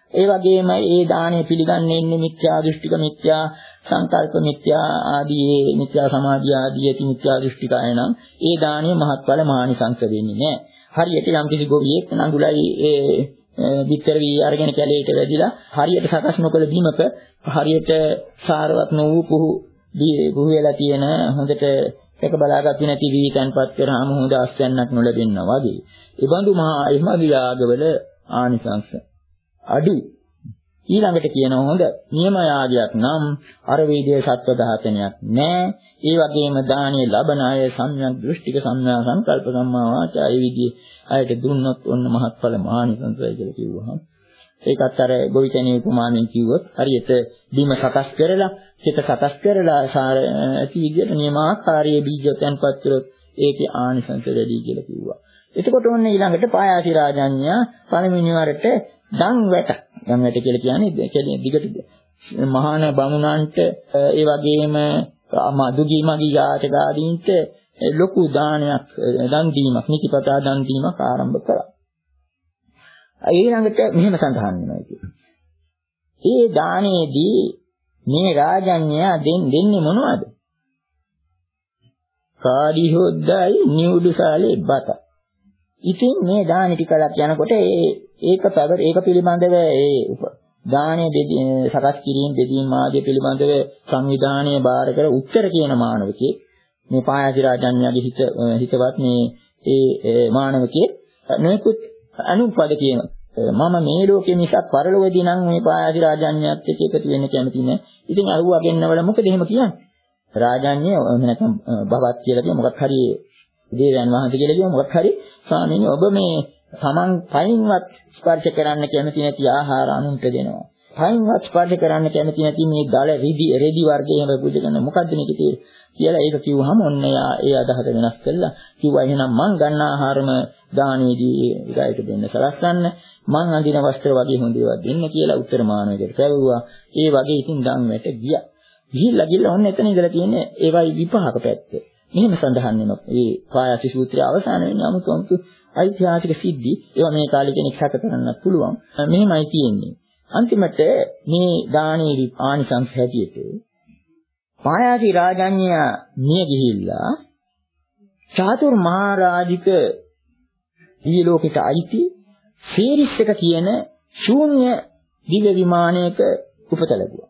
ඒ වගේම ඒ දාණය පිළිගන්නේ ඉන්නේ මිත්‍යා දෘෂ්ටික මිත්‍යා සංකල්ප මිත්‍යා ආදී මිත්‍යා සමාධිය ආදී ඇති මිත්‍යා දෘෂ්ටිකය නම් ඒ දාණය මහත්ඵල මානිසංස වෙන්නේ නැහැ. හරියට යම්කිසි ගොවියෙක් නඟුලයි ඒ විතර වී අරගෙන කැලේට වැදිලා හරියට සකස් නොකළ බීමක හරියට සාරවත් නොවූ පුහු පුහු වෙලා තියෙන හොඳට එක බලාගත් නැති වී තන්පත් කරාම හොඳ ආස්තැන්නක් නොලැබෙනවා වගේ. ඒ බඳු මහා එහමදි යාගවල ආනිසංස අඩු. ඊළඟට කියනවා හොඳ නියම යාගයක් නම් අර වේදයේ සත්ව ඝාතනයක් නැහැ. ඒ වගේම දානීය ලබන අය සම්‍යක් දෘෂ්ටික සම්‍යා සංකල්ප සම්මා වාචා ඒ විදිහේ අයට දුන්නොත් ඔන්න මහත්ඵල මහානිසංසය කියලා කිව්වහම ඒකත් අර ගොවිතැනේ උපමානෙන් කිව්වොත් හරියට බීම සකස් කරලා චිත සකස් කරලා සාර ඇති විදිහට නියමාකාරයේ බීජ තැන්පත් කරොත් ඒකේ ආනිසංස වැඩි කියලා කිව්වා. එතකොට ඔන්න ඊළඟට පායාසි රාජඤ්ඤා පළවෙනි වරට දන් වැට. දන් වැට කියලා කියන්නේ කියන්නේ දිගට මහාන බමුණන්ට ඒ වගේම දුගී මගී යාචකාදීන්ට ලොකු දානයක් දන් දීමක් නිතිපතා දන් දීමක් ආරම්භ කළා. ඊළඟට මෙහෙම සඳහන් වෙනවා කියන්නේ. ඒ දානයේදී මේ රාජඤ්ඤයා දෙන්නේ මොනවද? කාඩි හොද්දයි නියුඩුසාලේ බත. ඉතින් මේ දානි ටිකලක් යනකොට ඒ ඒක පැවර ඒක පිළිබඳව ඒ දානයේ සකස් කිරීම දෙදීම් ආදී පිළිබඳව සංවිධානය බාර කර උත්තර කියන මානවකේ මේ පායාසි රාජඤ්ඤාගේ හිත හිතවත් මේ ඒ මානවකේ නොයෙකුත් අනුපද කියන මම මේ ලෝකෙ මිසක් පරලොවදී නම් මේ පායාසි රාජඤ්ඤාත් එක්ක එකතු වෙන්න කැමති නෑ. ඉතින් අහුවා ගෙන්නවල මොකද එහෙම කියන්නේ? රාජඤ්ඤය නැත්නම් බවත් කියලා කියන මොකක් හරි දේවයන් වහන්සේ කියලා කියන මොකක් හරි ස්වාමීනි ඔබ මේ තමන් පයින්වත් ස්පර්ශ කරන්න කැමති නැති ආහාර අනුන්ට දෙනවා. පයින්වත් ස්පර්ශ කරන්න කැමති නැති මේ දල රිදි රෙදි වර්ගයේ හැම පුජ කරන මොකද්ද මේක කියලා ඒක කිව්වහම ඔන්න එයා ඒ අදහස වෙනස් කළා. කිව්වා එහෙනම් මං ගන්න ආහාරම දානයේදී ඊට දෙන්න සලස්සන්න මං අඳින වස්ත්‍ර වගේ හොඳ ඒවා දෙන්න කියලා උත්තර මානවයකට පැවරුවා. ඒ වගේ ඉතින් දන් වැට ගියා. ගිහිල්ලා ගිහිල්ලා ඔන්න එතන ඉඳලා තියෙන්නේ ඒවයි විපාක පැත්ත. මෙහෙම සඳහන් වෙනවා. මේ පායාසි සූත්‍රයේ අවසාන වෙන්නේ 아무තු 아무තු ඓතිහාසික සිද්ධි. ඒවා මේ කාලේ කෙනෙක් සැක කරන්නත් පුළුවන්. මෙහෙමයි තියෙන්නේ. අන්තිමට මේ දානයේ ආනිසංස හැටියට පායාසි රාජඤ්ඤා මිය ගිහිල්ලා චාතුර් මහරජික දී ලෝකෙට අයිති සීරිස් එක කියන ශූන්‍ය දිව්‍ය විමානයක උපත ලැබුවා.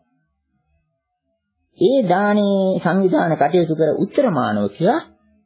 ඒ දානේ සංවිධාන කටයුතු කර උත්තර මානවකයා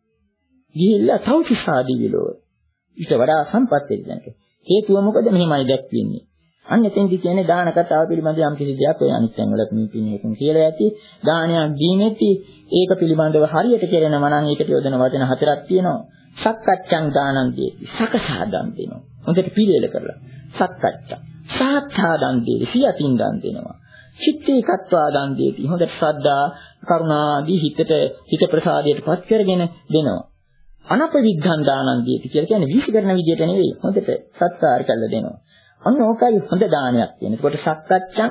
ගිහිල්ලා තවතිසා දිව්‍ය ලෝකෙ ඊට වඩා සම්පත් වෙන්නට. හේතුව මොකද මෙහිමයි දැක්වෙන්නේ. අන්න එතෙන්දි කියන්නේ දාන කතාව පිළිබඳ යම් කිසි දෙයක් ඔය අනිත්යෙන් වලත් මේකෙන් කියලා ඇති. දානයක් දීමේදී ඒක පිළිබඳව හරියට කෙරෙනවා නම් ඒකට යොදන වචන හතරක් තියෙනවා. සක්කච්ඡං දානං දෙති. සකසා දන් දෙනවා. හොඳට පිළිවෙල කරලා. සක්කච්ඡ. සාත්තා දන් දෙති. සියතින් දන් දෙනවා. චිත්තේකත්වා දන් දෙති. හොඳට ශ්‍රද්ධා, කරුණා ආදී හිතට හිත ප්‍රසාදයටපත් කරගෙන දෙනවා. අනපවිද්ධං දානං දෙති කියලා කියන්නේ විශ් කරන විදියට නෙවෙයි. හොඳට සත්කාර කළා දෙනවා. අන්න ඕකයි හොඳ දානයක් කියන්නේ. ඒකට සක්කච්ඡං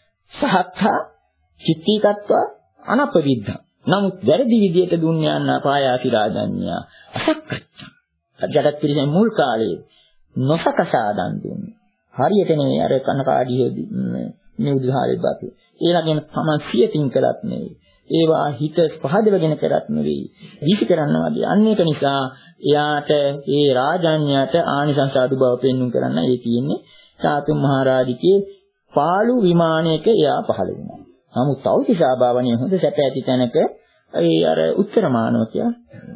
සහත්තා චිත්තීකත්වා අනපවිද්ධං. නමුත් වැරදි විදියට දුන්නේ යන පායාසි රාජඤ්ඤා අසක්කච්ඡං. ජඩත් පිළිසෙන් මුල් කාලේ නොසකසා දන් දුන්නේ. හරියට නෙවෙයි අර කනකාඩියේ මේ උදාහරණයක් බාපේ. ඒ වගේම තමන් සියතින් කළත් නෙවෙයි. ඒවා හිත පහදවගෙන කරත් නෙවෙයි. විශ් කරනවා වගේ. අන්න ඒක නිසා එයාට ඒ රාජඤ්ඤාට ආනිසංස අඩු බව පෙන්වන්න කරන්න ඒ තියෙන්නේ. චාතුම් මහරජිකේ පාළු විමානයක එයා පහළ වෙනවා. නමුත් තවතිසා භාවනිය හොඳ සැප ඇති තැනක ඒ අර උත්තර මානවකයා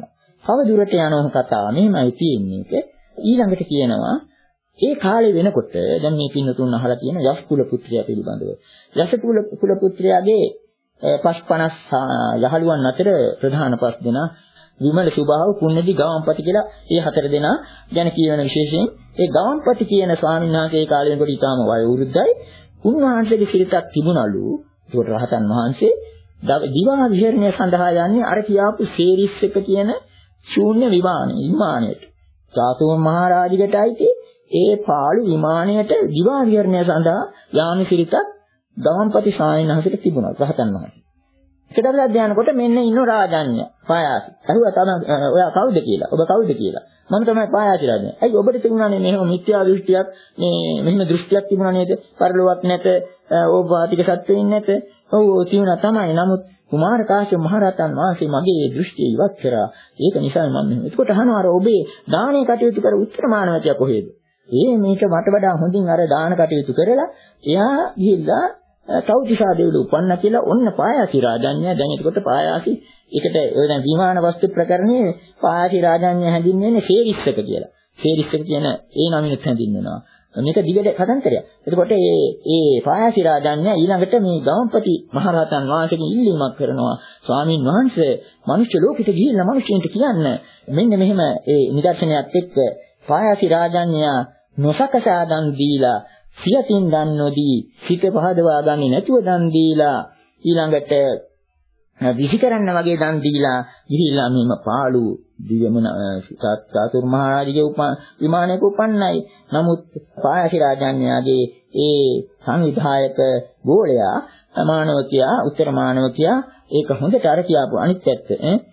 කව දුරට යනවම කතාව මෙහෙමයි තියෙන්නේ. ඊළඟට කියනවා ඒ කාලේ වෙනකොට දැන් මේ පින්නතුන් අහලා තියෙන යස් කුල පුත්‍රයා පිළිබඳව. යස් කුල කුල පුත්‍රයාගේ පස් පනස් යහළුවන් අතර ප්‍රධාන පස් දෙනා විමල සුභාව පුණ්‍යදි ගවම්පති කියලා ඒ හතර දෙනා ගැන කියවන විශේෂයෙන් ඒ ගවම්පති කියන ස්වාමීන් වහන්සේ ඒ කාලේ වෙනකොට ඊටාම වයෝවෘද්ධයි. උන්වහන්සේගේ සිරිතක් තිබුණලු. ඒකට රහතන් වහන්සේ දිවා විහරණය සඳහා යන්නේ අර කියාපු සීරිස් එක කියන ශූන්‍ය විමානය විමානයට. චාතුම් මහරජිකට අයිති ඒ පාළු විමානයට දිවා විහරණය සඳහා යාමි සිරිතක් ගවම්පති ස්වාමීන් වහන්සේට තිබුණා රහතන් වහන්සේ. චතුර්ථ ධානයකොට මෙන්න ඉන්න රාජාන්‍ය පායාසි. අහුවා තමයි ඔයා කවුද කියලා. ඔබ කවුද කියලා. මම තමයි පායාසි රාජාන්‍ය. ඇයි ඔබට තිබුණානේ මෙහෙම මිත්‍යා දෘෂ්ටියක් මේ මෙහෙම දෘෂ්ටියක් තිබුණා නේද? පරිලෝවක් නැත, ඕපාතික සත්වෙින් නැත. ඔව් තියුණා තමයි. නමුත් කුමාර කාශ්‍යප මහ රහතන් වහන්සේ මගේ දෘෂ්ටිය ඉවත් කරා. ඒක නිසා මම මෙහෙම. එතකොට අහනවා අර ඔබේ දානේ කටයුතු කර උත්තර මානවකයා කොහෙද? ඒ මේක මට වඩා හොඳින් අර දාන කටයුතු කරලා එයා ගිහිල්ලා තව්තිසා දෙවිලු උපන්න කියලා ඔන්න පායාසි රාජාන්‍ය. දැන් එතකොට පායාසි ඒකට ඒ දැන් විමාන වස්තු ප්‍රකරණයේ පායාසි රාජාන්‍ය හැඳින්වෙන්නේ සේරිස්සක කියලා. සේරිස්සක කියන ඒ නමිනුත් හැඳින්වෙනවා. මේක දිගට කතන්තරයක්. එතකොට මේ ඒ පායාසි රාජාන්‍ය ඊළඟට මේ ගෞම්පති මහරහතන් වහන්සේගෙන් ඉල්ලීමක් කරනවා. ස්වාමින් වහන්සේ මිනිස් ලෝකෙට ගිහිල්ලා මිනිස්සුන්ට කියන්න මෙන්න මෙහෙම ඒ නිදර්ශනයක් එක්ක පායාසි රාජාන්‍ය නොසකසා දන් දීලා සියතින් දන් නොදී සිත පහදවා ගන්නේ නැතුව දන් දීලා ඊළඟට විසිකරන්න වගේ දන් දීලා ගිහිල්ලා මෙහෙම පාළු දිව්‍යමන සාතුරු මහරජගේ විමානයක උපන්නයි. නමුත් පායාසි රාජාන්‍යගේ ඒ සංවිධායක ගෝලයා මානවකයා උත්තර මානවකයා ඒක හොඳට අර කියාපු අනිත් පැත්ත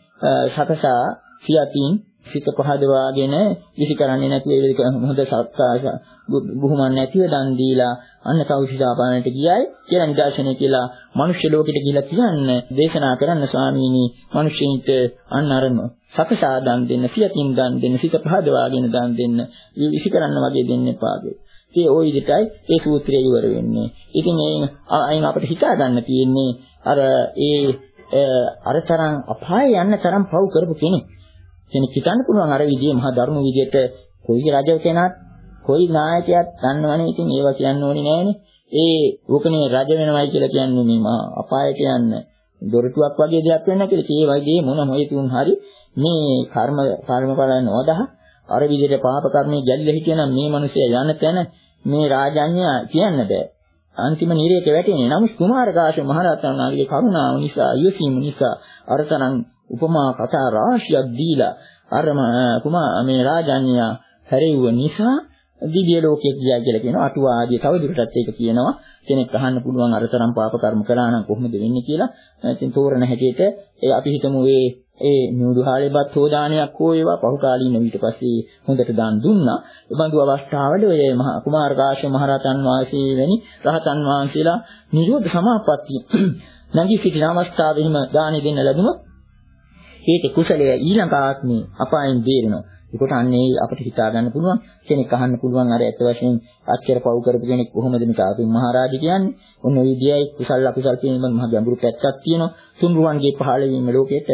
සකසා සියතින් සිත පහදවාගෙන විසිකරන්නේ නැතුව ඒක හොඳ සත්කාර බුහුමන් නැතිව දන් දීලා අන්න කෞසිකාපානට ගියයි කියලා නිදර්ශනය කියලා මිනිස් ලෝකෙට ගිහිලා කියන්න දේශනා කරන්න ස්වාමීනි මිනිස්සුන්ට අන්න අරම සකසා දන් දෙන්න සියතින් දන් දෙන්න සිත පහදවාගෙන දන් දෙන්න විසිකරන්න වගේ දෙන්න එපාගේ. ඒ ওই විදිහටයි ඒ සූත්‍රය ඉවර වෙන්නේ. ඉතින් ඒ අයින් අපිට හිතා ගන්න තියෙන්නේ අර ඒ අරතරන් අපාය යන්න තරම් පව් කරපු කෙනෙක්. කෙනෙක් හිතන්න පුළුවන් අර විදිහේ මහා ධර්ම විදිහට කොයි රජ කෙනත් කොයි නායකයෙක් දන්නවනේ. ඉතින් ඒවා කියන්න ඕනේ නෑනේ. ඒ ඕකනේ රජ වෙනවයි කියලා කියන්නේ මේ මහා අපායට යන්න දොරටුවක් වගේ දෙයක් වෙන්න කියලා. ඒ වගේ මොන හේතුන් හරි මේ කර්ම කර්මඵල නොදහ අර විදිහට පාප කර්මයේ ගැලිලා හිටියනම් මේ මිනිසයා යන තැන මේ රාජාන්‍ය කියන්න බෑ. අන්තිම නිරේක වැටෙන්නේ. නමුත් කුමාර කාශ්‍යප මහ රහතන් වහන්සේගේ කරුණාව නිසා, ඊයසීම නිසා අරතරන් උපමා කතා රාශියක් දීලා අර කුමා මේ රාජාන්‍ය හැරෙව්ව නිසා දිව්‍ය ලෝකයේ ගියා කියලා කියනවා. අටුවා ආදී තවදුරටත් ඒක කියනවා. කෙනෙක් අහන්න පුළුවන් අරතරම් පාප කර්ම කළා නම් කොහොමද වෙන්නේ කියලා. ඉතින් තෝරන හැටියට ඒ අපි හිතමු ඒ ඒ නියුදුහාලේපත් හෝදානයක් හෝ ඒවා පහු කාලීන ඊට පස්සේ හොඳට දාන් දුන්නා. ඒ බඳු අවස්ථාවල ඔය මහා කුමාර කාශ්‍යප මහ රහතන් වහන්සේ වැනි රහතන් වහන්සේලා නිරෝධ සමාපත්තිය නැගී සිටින අවස්ථාවෙහිම දානෙ දෙන්න ලැබුණොත් ඒක කුසලයේ ඊළඟ ආත්මේ අපායෙන් බේරෙනවා. ඒකට අන්නේ අපිට හිතා ගන්න පුළුවන් කෙනෙක් අහන්න පුළුවන් අර ඇත්ත වශයෙන් අච්චර පව් කරපු කෙනෙක් කොහොමද මේ තාපින් මහරජා කියන්නේ? ඔන්න ඔය විදියයි කුසල අකුසල කියන මහ ගැඹුරු පැත්තක් තියෙනවා. තුන්රුවන්ගේ පහළ වීම ලෝකෙට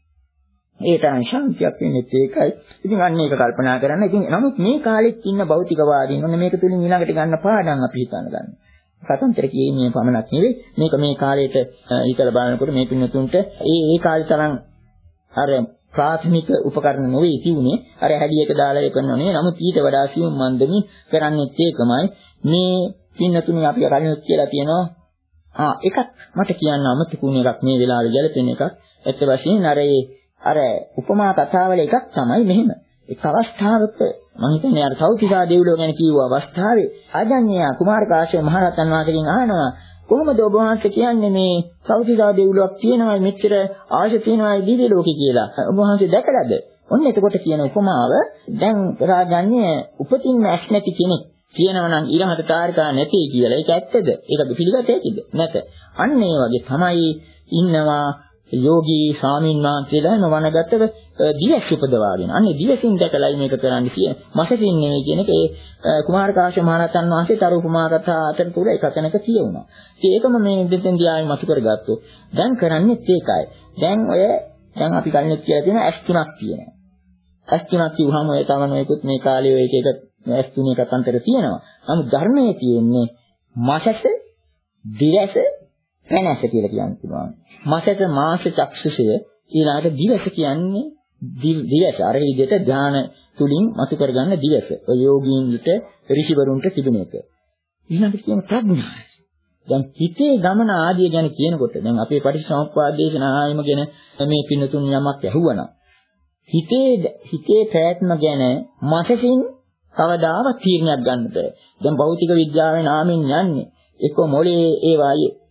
ඒ තරම් ශාන්තියක් වෙන්නේ ඒකයි. ඉතින් අන්න ඒක කල්පනා කරන්න. ඉතින් නමුත් මේ කාලෙත් ඉන්න භෞතිකවාදීන් ඔන්න මේක තුලින් ඊළඟට ගන්න පාඩම් අපි හිතන්න ගන්න. කතන්තර කියන්නේ පමණක් නෙවෙයි. මේක මේ කාලේට ඊතල බලනකොට මේ පින්නතුන්ට ඒ ඒ කාලේ තරම් අර ප්‍රාථමික උපකරණ නොවේ තියුනේ. අර හැඩියක දාලා ඒක කරනනේ. නමුත් ඊට වඩා සියුම් මන්දමින් කරන්නේත් ඒකමයි. මේ පින්නතුනේ අපි කලින් කියලා තියෙනවා. ආ එකක් මට කියන්න අමතකුණ එකක් මේ වෙලාවේ ගැලපෙන එකක්. ඇත්ත වශයෙන්ම අර අර උපමා කතාවල එකක් තමයි මෙහෙම. එක් අවස්ථාවක මම හිතන්නේ අර තව්තිසා දෙවිලෝ ගැන කියව අවස්ථාවේ ආජඤ්ඤය කුමාර කාශ්‍යප මහ රහතන් වහන්සේගෙන් අහනවා කොහොමද ඔබ වහන්සේ කියන්නේ මේ තව්තිසා දෙවිලෝක් තියෙනවා මෙච්චර ආශ තියෙනවා දිව්‍ය ලෝකේ කියලා. ඔබ වහන්සේ දැකලාද? ඔන්න එතකොට කියන උපමාව දැන් රාජඤ්ඤය උපතින්ම ඇස් නැති කෙනෙක් කියනවා නම් ඊළඟට තාරිකා නැති කියලා. ඒක ඇත්තද? ඒක පිළිගත හැකිද? නැත. අන්න ඒ වගේ තමයි ඉන්නවා යෝගී ස්වාමීන් වහන්සේලා වනගතව දිවස් උපදවාගෙන. අන්නේ දිවසින් දැකලායි මේක කරන්න කිය. මසකින් නෙවෙයි කියන එක ඒ කුමාර කාශ්‍යප මහ රහතන් වහන්සේ තරු කුමාර කතා අතර තුල එක තැනක කියවුණා. ඒකම මේ දෙතෙන් දියාවේ මතු කරගත්තොත් දැන් කරන්නේත් ඒකයි. දැන් ඔය දැන් අපි කලින් කියලා තියෙන ඇස් තුනක් තියෙනවා. ඇස් තුනක් කිව්වහම ඔය තවන එකකුත් මේ කාලේ ඔය එක එක ඇස් තුනේ කතන්තර තියෙනවා. නමුත් ධර්මයේ තියෙන්නේ මසස, දිවස, පැනස කියලා කියන්න පුළුවන්. මසක මාස චක්ෂුෂය ඊළඟට දිවස කියන්නේ දිවස. අර විදිහට ධාන තුලින් මතු කරගන්න දිවස. ඔය යෝගීන්ට ඍෂිවරුන්ට තිබෙන එක. ඊළඟට කියන ප්‍රඥාව. දැන් හිතේ ගමන ආදිය ගැන කියනකොට දැන් අපේ පටිච්චසමුප්පාද දේශනායම ගැන මේ පින්නතුන් යමක් ඇහුවනම් හිතේ හිතේ ප්‍රයත්න ගැන මසකින් කවදාවත් තීරණයක් ගන්න බෑ. දැන් භෞතික විද්‍යාවේ නාමයෙන් යන්නේ එක්ක මොලේ ඒවායේ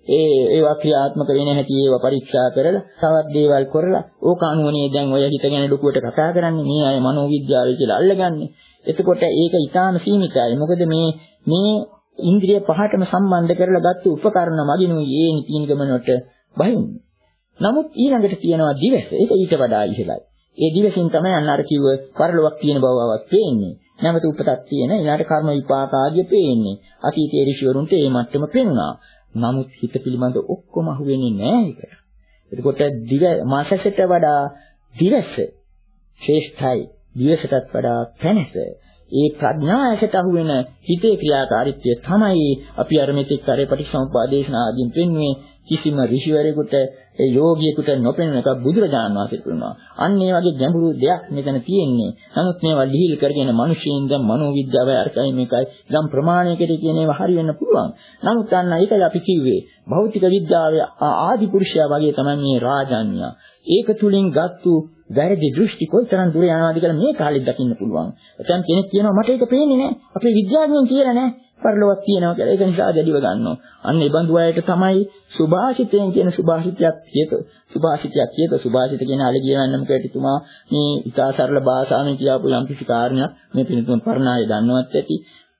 ඒ ඒවා ක්‍රියාත්මක වෙන හැටි ඒවා පරීක්ෂා කරලා තවත් දේවල් කරලා ඕක අනුවනේ දැන් ඔය හිතගෙන ලොකුවට කතා කරන්නේ මේ අය මනෝවිද්‍යාවයි කියලා අල්ලගන්නේ. එතකොට ඒක ඊටාම සීමිතයි. මොකද මේ මේ ඉන්ද්‍රිය පහටම සම්බන්ධ කරලා ගත්ත උපකරණ මගිනුයි ඒ නිතින් ගමනට බහින්නේ. නමුත් ඊළඟට කියනවා දිවස. ඒක ඊට වඩා ඉහළයි. ඒ දිවසින් තමයි අන්න අර කිව්ව පරලොවක් තියෙන බවවත් පේන්නේ. නැවත උපතක් තියෙන ඊළඟට කර්ම විපාක ආදිය පේන්නේ. අතීතයේ ඍෂිවරුන්ට මේ මට්ටම පෙනුණා. නමුත් හිත පිළිබඳ ඔක්කොම අහුවෙන්නේ නැහැ ඒකට. එතකොට දිව මාසසට වඩා දිවස ශ්‍රේෂ්ඨයි. දිවසටත් වඩා පැනස. ඒ ප්‍රඥා ඇසට අහුවෙන හිතේ ක්‍රියාකාරීත්වය තමයි අපි අර මෙතෙක් කරේ පටිච්චසමුප්පාදේශන ආදීන් පෙන්වන්නේ. කිසිම ඍෂිවරයෙකුට ඒ යෝගියෙකුට නොපෙනෙන එක බුදුරජාණන් වහන්සේ කියනවා. අන්න ඒ වගේ ගැඹුරු දෙයක් මෙතන තියෙන්නේ. නමුත් මේවා ලිහිල් කරගෙන මිනිස්සුන් දැන් මනෝවිද්‍යාව අරකයි මේකයි ගම් ප්‍රමාණයකට කියන ඒවා හරි වෙන්න පුළුවන්. නමුත් අන්න ඒකයි අපි කිව්වේ භෞතික විද්‍යාවේ ආදි පුරුෂයා වගේ තමයි මේ රාජාන්‍ය. ඒක තුලින් ගත්තු වැරදි දෘෂ්ටි කොයිතරම් දුර යනවාද කියලා මේ කාලෙත් දකින්න පුළුවන්. එතන කෙනෙක් කියනවා මට ඒක පේන්නේ නැහැ. අපේ විද්‍යාඥයන් කියලා නැහැ. පරලොවක් තියෙනවා කියලා. ඒක නිසා දැඩිව ගන්නවා. අන්න ඒ බඳු අයට තමයි සුභාෂිතයෙන් කියන සුභාෂිතයක් කියත. සුභාෂිතයක් කියත. සුභාෂිත කියන අලගිය වන්නම කැටිතුමා මේ ඉතා සරල භාෂාවෙන් කියපු යම් කිසි කාරණයක් මේ පිළිතුරු පරණාය දන්නවත් ඇති.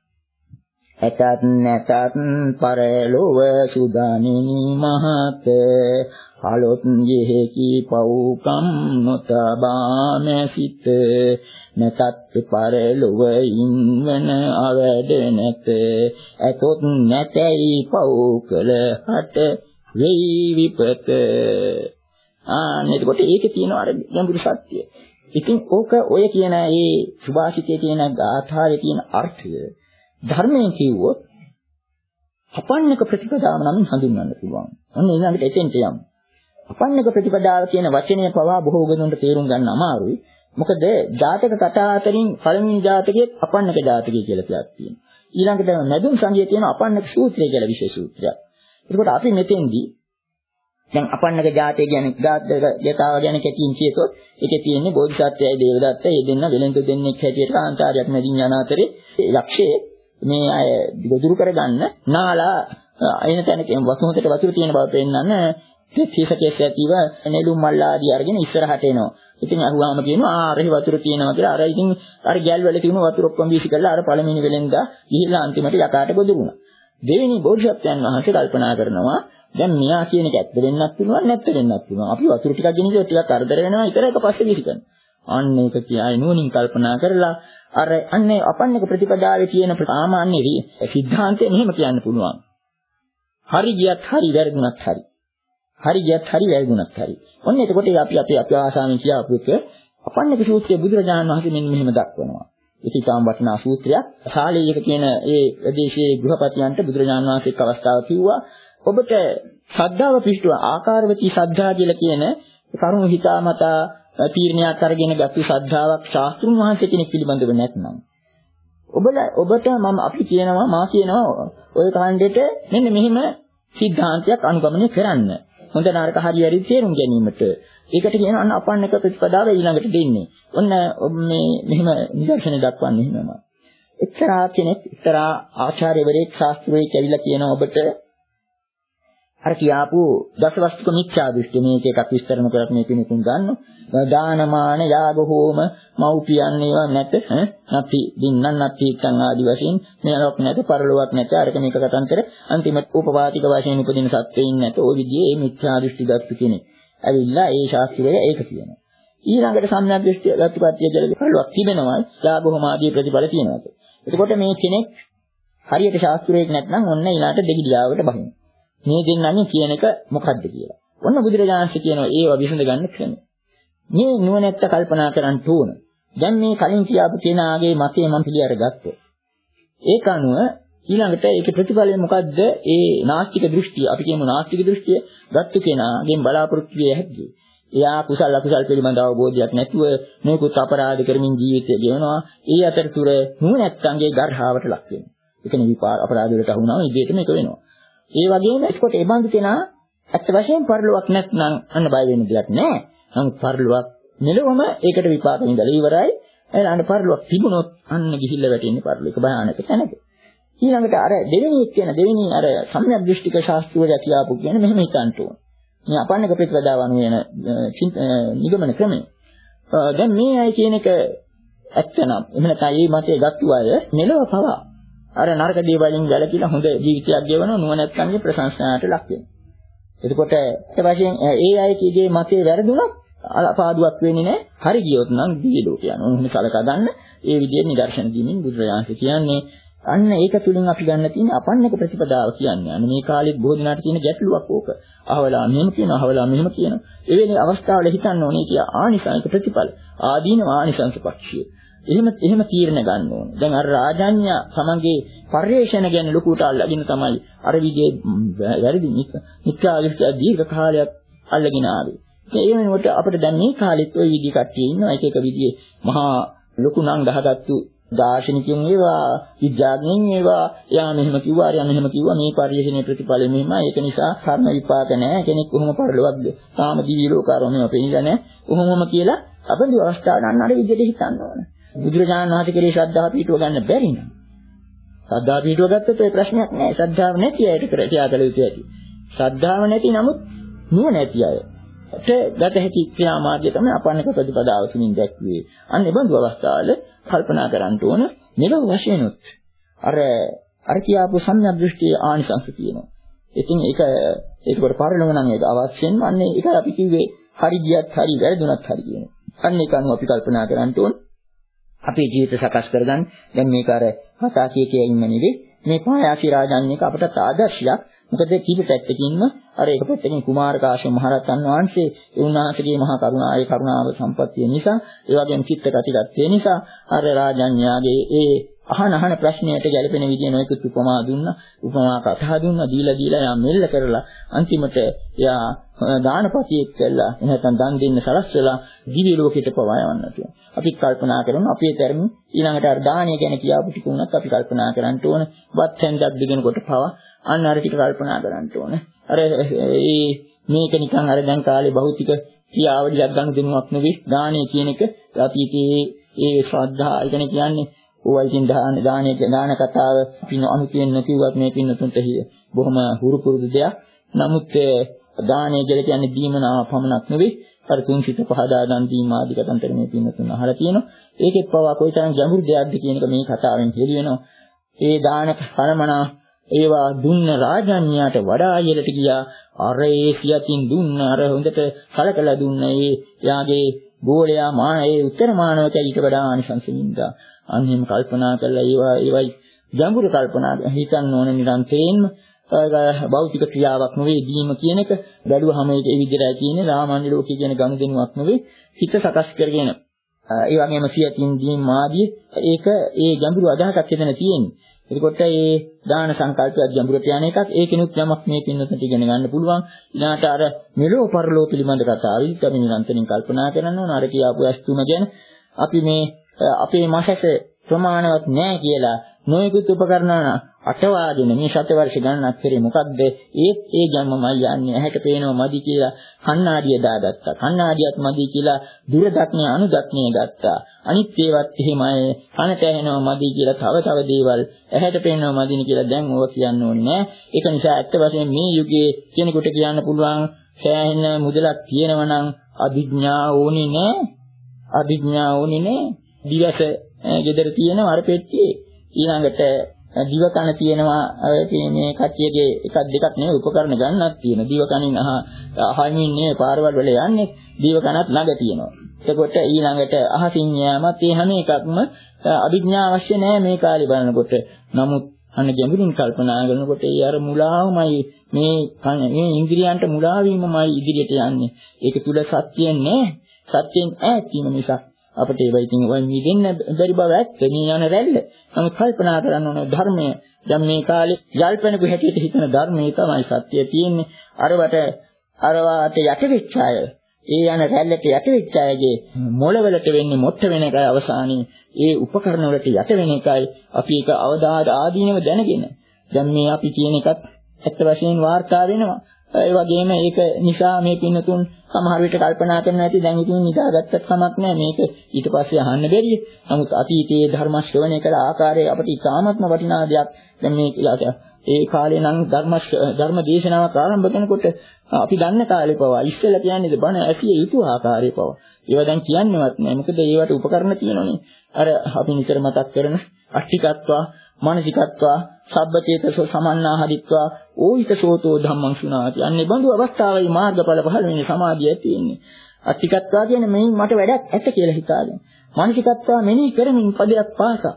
ඇතත් නැතත් පරලොව සුදානිනි මහත අලොත් යෙහි පව්කම් නොතබා මැසිත නැතත් පරලොව ඉන්වන අවැඩ නැත ඇතොත් නැතයි පව් කළ හට වෙයි විපත. ආ නේදකොට ඒකේ තියෙන අර ගැඹුරු සත්‍යය. ඉතින් ඕක ඔය කියන ඒ සුභාෂිතයේ තියෙන ගාථාවේ තියෙන අර්ථය ධර්මයෙන් කිව්වොත් අපන්නක ප්‍රතිපදාව නම් හඳුන්වන්න පුළුවන්. අන්න ඊළඟට එතෙන්ට යමු. අපන්නක ප්‍රතිපදාව කියන වචනය පවා බොහෝ ගුණුන්ට තේරුම් ගන්න අමාරුයි. මොකද ජාතක කතා අතරින් පළවෙනි ජාතකයේ අපන්නක ජාතකය කියලා එකක් තියෙනවා. ඊළඟට මැදුම් සංගයේ තියෙන අපන්නක සූත්‍රය කියලා විශේෂ සූත්‍රයක්. ඒකට අපි මෙතෙන්දී දැන් අපන්නක ජාතකය ගැන ගාථාව ගැන කැටින් කියතොත් ඒකේ තියෙන්නේ බෝධිසත්වයයි දේවදත්ත ඒ දෙන්න වෙලෙන්ද දෙන්නෙක් හැටියට කාන්තාරයක් මැදින් යන අතරේ ලක්ෂයේ මේ අය ගොදුරු කරගන්න නාලා අයින තැනක වසුමතට වතුර තියෙන බව පෙන්නන්න තීසකේස් ඇතිව නෙළුම් මල් ආදී අරගෙන ඉස්සරහට එනවා. ඉතින් අහුවාම කියනවා ආ රෙහි වතුර තියෙනවා කියලා. අර ඉතින් අර ගැල් වල තිබුණු වතුර ඔක්කොම වීසි කරලා අර පළවෙනි වෙලෙන්දා ගිහිල්ලා අන්තිමට යකාට ගොදුරු වුණා. දෙවෙනි බෝධිසත්වයන් වහන්සේ කල්පනා කරනවා දැන් මෙයා කියන එක ඇත්ත වෙන්නත් පුළුවන් නැත්ත වෙන්නත් පුළුවන්. අපි වතුර ටිකක් ගෙනියලා ටිකක් කරදර වෙනවා ඊතර එක පස්සේ වීසි කරනවා. අන්න ඒක කියයි නුවණින් කල්පනා කරලා අර අන්නේ අපන්නක ප්‍රතිපදාවේ තියෙන සාමාන්‍ය සිද්ධාන්තය මෙහෙම කියන්න පුළුවන්. හරි ගියත් හරි වැරදුනත් හරි. හරි ගියත් හරි වැරදුනත් හරි. ඔන්න එතකොට අපි අපි අපි ආසාවෙන් කියවපු එක අපන්නක සූත්‍රයේ බුදුරජාණන් වහන්සේ මෙන්න මෙහෙම දක්වනවා. ඒක ඉතාම වටිනා සූත්‍රයක්. ශාලීයක කියන ඒ ප්‍රදේශයේ ගෘහපතියන්ට බුදුරජාණන් වහන්සේ එක් අවස්ථාවක කිව්වා ඔබට ශ්‍රද්ධාව පිහිටුව ආකාරවතී ශ්‍රද්ධා කියලා කියන කරුණු හිතාමතා තීරණයක් අරගෙන ගත්තු ශ්‍රද්ධාවක් ශාස්ත්‍රුන් වහන්සේ කෙනෙක් පිළිබඳව නැත්නම් ඔබලා ඔබට මම අපි කියනවා මා කියනවා ඔය කාණ්ඩෙට මෙන්න මෙහෙම සිද්ධාන්තයක් අනුගමනය කරන්න. හොඳ නරක හරි හරි තේරුම් ගැනීමට. ඒකට කියනවා අන්න අපන්නක ප්‍රතිපදාව ඊළඟට දෙන්නේ. ඔන්න මේ මෙහෙම නිදර්ශන දක්වන්නේ එහෙමම. එක්තරා කෙනෙක් එක්තරා ආචාර්යවරයෙක් ශාස්ත්‍රයේ කැවිලා කියන ඔබට අර කියාපු දසවස්තුක මිත්‍යා දෘෂ්ටි මේක එකක් විස්තර කරලා මේ කෙනෙකුන් ගන්න. දානමාන යාග හෝම මව්පියන් ඒවා නැත ඈ නැති දින්නන් නැති තන් ආදි වශයෙන් මේවක් නැත පරලොවක් නැත අරක මේක කතන්තර අන්තිමට උපපාතික වශයෙන් උපදින සත්‍යයෙන් නැත ඔය විදිහේ මේ මිත්‍යා දෘෂ්ටි දත්තු කෙනෙක් ඇවිල්ලා ඒ ශාස්ත්‍රයේ ඒක කියනවා. ඊළඟට සම්‍යක් දෘෂ්ටි දත්තුපත්‍ය කියලා පරලොවක් තිබෙනවා යාග හෝම ආදී ප්‍රතිඵල තියෙනවා. එතකොට මේ කෙනෙක් හරියට ශාස්ත්‍රයක් නැත්නම් ඔන්න ඊළාට දෙගිඩියාවට බහිනවා. මේ දෙන්නන්නේ කියන එක මොකද්ද කියලා. ඔන්න බුදුරජාණන්සේ කියනවා ඒව විසඳ ගන්න ක්‍රමය. මේ නුවණැත්ත කල්පනා කරන්න ඕන. දැන් මේ කලින් කියාපු කෙනාගේ මතය මම පිළිඅර ගත්තොත්. ඒක අනුව ඊළඟට ඒකේ ප්‍රතිඵලය මොකද්ද? ඒ නාස්තික දෘෂ්ටිය අපි කියමු නාස්තික දෘෂ්ටිය ගත්තු කෙනාගෙන් බලාපොරොත්තු විය හැකියි. එයා කුසල අකුසල පිළිබඳ අවබෝධයක් නැතුව මේකුත් අපරාධ කරමින් ජීවිතය ගෙවනවා. ඒ අතරතුර නුවණැත්තන්ගේ ගර්හාවට ලක් වෙනවා. ඒ කියන්නේ විපාක අපරාධ වලට අහුනම ඉබේටම ඒක වෙනවා. ඒ වගේම එක්කොට ඒ බඳු කෙනා අත් වශයෙන් පරිලොවක් නැත්නම් අන්න බය වෙන්න දෙයක් නැහැ. නමුත් පරිලොවක් මෙලොවම ඒකට විපාක විඳලා ඉවරයි. ඊළඟ පරිලොවක් තිබුණොත් අන්න ගිහිල්ලා වැටෙන්නේ පරිලොක භයානක තැනක. ඊළඟට අර දෙවෙනි කියන දෙවෙනි අර සම්‍යක් දෘෂ්ටික ශාස්ත්‍රවල කියාපු කියන්නේ මෙහෙම හිතන්න ඕන. මේ අපන්නක ප්‍රතිපදාව අනුව වෙන නිගමන ක්‍රමය. දැන් මේ අය කියන එක ඇත්තනම් එහෙම නැත්නම් මේ මතය ගත්තු අය මෙලව පවා අර නරක දේවලින් වැළකීලා හොඳ ජීවිතයක් ගෙවනවා නුවණැත්තන්ගේ ප්‍රශංසාවට ලක් වෙනවා. එතකොට ඒ වශයෙන් ඒ අයගේ මතේ වැරදුනොත් අපාදුවක් වෙන්නේ නැහැ. හරි ගියොත් නම් දිව්‍ය ලෝක යනවා. උන්වහන්සේ සලකා ගන්න ඒ විදිහේ නිදර්ශන දීමින් බුදුරජාණන් කියන්නේ අන්න ඒක තුලින් අපි ගන්න තියෙන අපන්නක ප්‍රතිපදාව කියන්නේ. අන්න මේ කාලෙත් බොහෝ දිනාට තියෙන ගැටලුවක් ඕක. අහවලා මෙහෙම කියනවා, අහවලා මෙහෙම කියනවා. ඒ වෙලේ අවස්ථාවල හිතන්න ඕනේ කිය ආනිසංස ප්‍රතිඵල. ආදීන ආනිසංස පක්ෂිය. එහෙම එහෙම තීරණ ගන්න ඕනේ. දැන් අර රාජාඤ්ඤා තමන්ගේ පරිශ්‍රණ ගැන ලොකුට අල්ලගෙන තමයි අර විදිහේ වැරදි මිත්‍යාදෘෂ්ටිය දීර්ඝ කාලයක් අල්ලගෙන ආවේ. ඒ වෙනකොට අපිට දැන් මේ කාලෙත් ওই විදිහ කට්ටිය ඉන්නවා. එක එක විදිහේ මහා ලොකු නම් ගහගත්තු දාර්ශනිකයන් ඒවා විද්‍යාඥයන් ඒවා යා මෙහෙම කිව්වා අර මෙහෙම කිව්වා මේ පරිශ්‍රණයේ ප්‍රතිඵල මෙහෙමයි. ඒක නිසා කර්ම විපාක නැහැ. කෙනෙක් කොහොම පරලොවක්ද? තාම දිවි ලෝකාරෝමේ පෙන්නලා නැහැ. කොහොමම කියලා අපේ අවස්ථාවට අන්න අර විදිහට හිතන්න ඕනේ. බුදුරජාණන් වහන්සේ කෙරේ ශ්‍රද්ධාව පිටව ගන්න බැරි නම් ශ්‍රද්ධාව පිටව ගත්තොත් ඒ ප්‍රශ්නයක් නෑ. ශ්‍රද්ධාව නැති අයට කර තියා කළ යුතු ඇති. ශ්‍රද්ධාව නැති නමුත් නුවණ නැති අයට ගත හැකි ක්‍රියාමාර්ගය තමයි අපන්නක ප්‍රතිපදාව තුලින් දැක්වේ. අන්න ඒ බඳු අවස්ථාවල කල්පනා කරන්න ඕන මෙලොව වශයෙන්ුත් අර අර කියාපු සම්‍යක් දෘෂ්ටියේ ආනිසංස තියෙනවා. ඉතින් ඒක ඒකට පරිණම නම් ඒක අවශ්‍යම අන්නේ ඒක අපි කිව්වේ හරි ගියත් හරි වැරදුනත් හරි කියන. අන්න ඒක අනුව අපි කල්පනා කරන්න ඕන. අපේ ජීවිත සකස් කරගන්න. දැන් මේක අර කතා කිය කිය ඉන්න නෙවෙයි. මේ පායාසි රාජාන්‍යක අපට ආදර්ශයක්. මොකද කීප පැත්තකින්ම අර එක පැත්තකින් කුමාර කාශ්‍යප මහ රහතන් වහන්සේ ඒ උන්වහන්සේගේ මහා කරුණාවේ කරුණාව සම්පත්තිය නිසා ඒ වගේම චිත්ත කතිගතේ නිසා අර රාජාන්‍යගේ ඒ අහන අහන ප්‍රශ්නයට ගැලපෙන විදිහ නොයෙකුත් උපමා දුන්නා. උපමා කතා දුන්නා. දීලා දීලා යා මෙල්ල කරලා අන්තිමට යා දානපතියෙක් කළා. එහෙනම් දන් දෙන්න සලස්වලා දිව්‍ය ලෝකෙට පවා යවන්න තියෙනවා. අපි කල්පනා කරමු අපේ ධර්ම ඊළඟට අර දානය ගැන කියාපු ටික උනත් අපි කල්පනා කරන්න ඕන. වත් හැන්දක් දෙගෙනකොට පවා අන්න අර ටික කල්පනා කරන්න ඕන. අර ඒ මේක නිකන් අර දැන් කාලේ භෞතික ක්‍රියාවලියක් ගන්න දෙනුවක් නෙවෙයි. දානය කියන එක අතීතයේ ඒ ශ්‍රද්ධා ඉගෙන කියන්නේ ඕවයිකින් දාන දානයේ දාන කතාව පින අනුකෙන්න කිව්වත් මේ පින්නතුන්ට බොහොම හුරු පුරුදු දෙයක්. නමුත් දානය කියලා කියන්නේ දීමනාව පමණක් නෙවෙයි. අර තුන්සිත පහදා දන් දීම ආදී කතන්තර මේ පින්නතුන් අහලා තියෙනවා. ඒකෙත් පවා කොයිතරම් ගැඹුරු දෙයක්ද කියන එක මේ කතාවෙන් හෙළි වෙනවා. ඒ දාන කර්මනා ඒවා දුන්න රාජාන්‍යයට වඩා ඉහළට ගියා. අර ඒ සියතින් දුන්න අර හොඳට කලකලා දුන්න ඒ යාගේ ගෝලයා මා ඒ උත්තර මානවක ඊට වඩා ආනිසංසින්දා. අන්හිම කල්පනා කරලා ඒවා ඒවයි ගැඹුරු කල්පනා හිතන්න ඕන නිරන්තරයෙන්ම භෞතික ක්‍රියාවක් නෙවෙයි දීම කියන එක බැලුවහම ඒක ඒ විදිහටයි කියන්නේ සාමාන්‍ය ලෝකයේ කියන ගනුදෙනුවක් නෙවෙයි හිත සකස් කරගෙන ඒ වගේම සියතින් දීම ආදී ඒක ඒ ගැඹුරු අදහසක් එතන තියෙන්නේ. එතකොට මේ දාන සංකල්පය ගැඹුරට යන එකක් ඒකිනුත් යමක් මේ පින්නතුන්ට ඉගෙන ගන්න පුළුවන්. ඊළාට අර මෙලෝ පරලෝ පිළිබඳ කතාවයි අපි නිරන්තරයෙන් කල්පනා කරන්න ඕන. අර කියාපු ඇස්තුම ගැන අපි මේ අපේ මාසස ප්‍රමාණවත් නැහැ කියලා නොයෙකුත් උපකරණ අටවාගෙන මේ ශත වර්ෂ ගණනක් පෙරේ මොකද්ද ඒත් ඒ ජන්මමයි යන්නේ ඇහැට පේනවා මදි කියලා කණ්ණාඩිය දාගත්තා. කණ්ණාඩියත් මදි කියලා දුරදක්නේ අනුදක්නේ ගත්තා. අනිත් ඒවත් එහෙමයි කනට ඇහෙනවා මදි කියලා තව තව දේවල් ඇහැට පේනවා මදිනේ කියලා දැන් ඕවා කියන්න ඕනේ නෑ. ඒක නිසා ඇත්ත වශයෙන්ම මේ යුගයේ කෙනෙකුට කියන්න පුළුවන් සෑහෙන මුදලක් තියෙනවා නම් අභිඥා ඕනේ නෑ. අභිඥා ඕනේ නෑ. දිවස ගෙදර තියෙනවා අර පෙට්ටියේ ඊළඟට දිව කන තියෙනවා මේ කට්ටියගේ එකක් දෙකක් නෙවෙයි උපකරණ ගන්නක් තියෙනවා. දිව කනින් අහ අහිමින් නේ පාරවල් වල යන්නේ දිව කනත් ළඟ තියෙනවා. එතකොට ඊළඟට අහසින් යෑමත් මේ හැම එකක්ම අභිඥා අවශ්‍ය නැහැ මේ කාලේ බලනකොට. නමුත් අන්න ගැඹුරින් කල්පනා කරනකොට ඒ අර මුලාවමයි මේ මේ ඉන්ද්‍රියයන්ට මුලා වීමමයි ඉදිරියට යන්නේ. ඒක තුල සත්‍ය නැහැ. සත්‍යෙන් ඈත් වීම නිසා අපිට ඒ වයිකින් වයි මිදෙන්න බැරි බව ඇත්ත. මේ යන රැල්ල. නමුත් කල්පනා කරන්න ඕනේ ධර්මය. දැන් මේ කාලේ යල්පෙනකු හැටියට හිතන ධර්මයේ තමයි සත්‍ය තියෙන්නේ. අරවට අරවාට යටවෙච්ච අය, ඒ යන රැල්ලට යටවෙච්ච අයගේ මොළවලට වෙන්නේ මොට්ට වෙන එකයි අවසානයේ. ඒ උපකරණ වලට යට වෙන එකයි අපි ඒක අවදාද ආදීනව දැනගෙන. දැන් මේ අපි කියන එකත් ඇත්ත වශයෙන් වාර්තා වෙනවා. ඒ වගේම ඒක නිසා මේ පින්නතුන් සමහර විට කල්පනා කරනවා ඇති දැන් ඉතින් නිදාගත්තත් කමක් නැහැ මේක ඊට පස්සේ අහන්න බැරිය. නමුත් අතීතයේ ධර්ම ශ්‍රවණය කළ ආකාරය අපිට ඉතාමත්ම වටිනා දෙයක්. දැන් මේ ඒ කාලේ නම් ධර්ම ධර්ම දේශනාවක් ආරම්භ කරනකොට අපි දන්න කාලේ පවා ඉස්සෙල්ලා කියන්නේ බණ ඇසිය යුතු ආකාරය පවා. ඒවා දැන් කියන්නේවත් නැහැ. මොකද ඒවට උපකරණ තියෙනවනේ. අර අපි නිතර මතක් කරන අට්ඨිකත්වා මානසිකත්වා සබ්බචේතසෝ සමන්නාහරිත්වා ඕහිතසෝතෝ ධම්මං සුනාති. අන්නේ බඳු අවස්ථාවේ මාර්ගඵල පහළ වෙන්නේ සමාධිය ඇති වෙන්නේ. අට්ඨිකත්වා කියන්නේ මේ මට වැඩක් ඇත කියලා හිතාගෙන. මානසිකත්වා මෙනෙහි කරමින් පදයක් පාසා.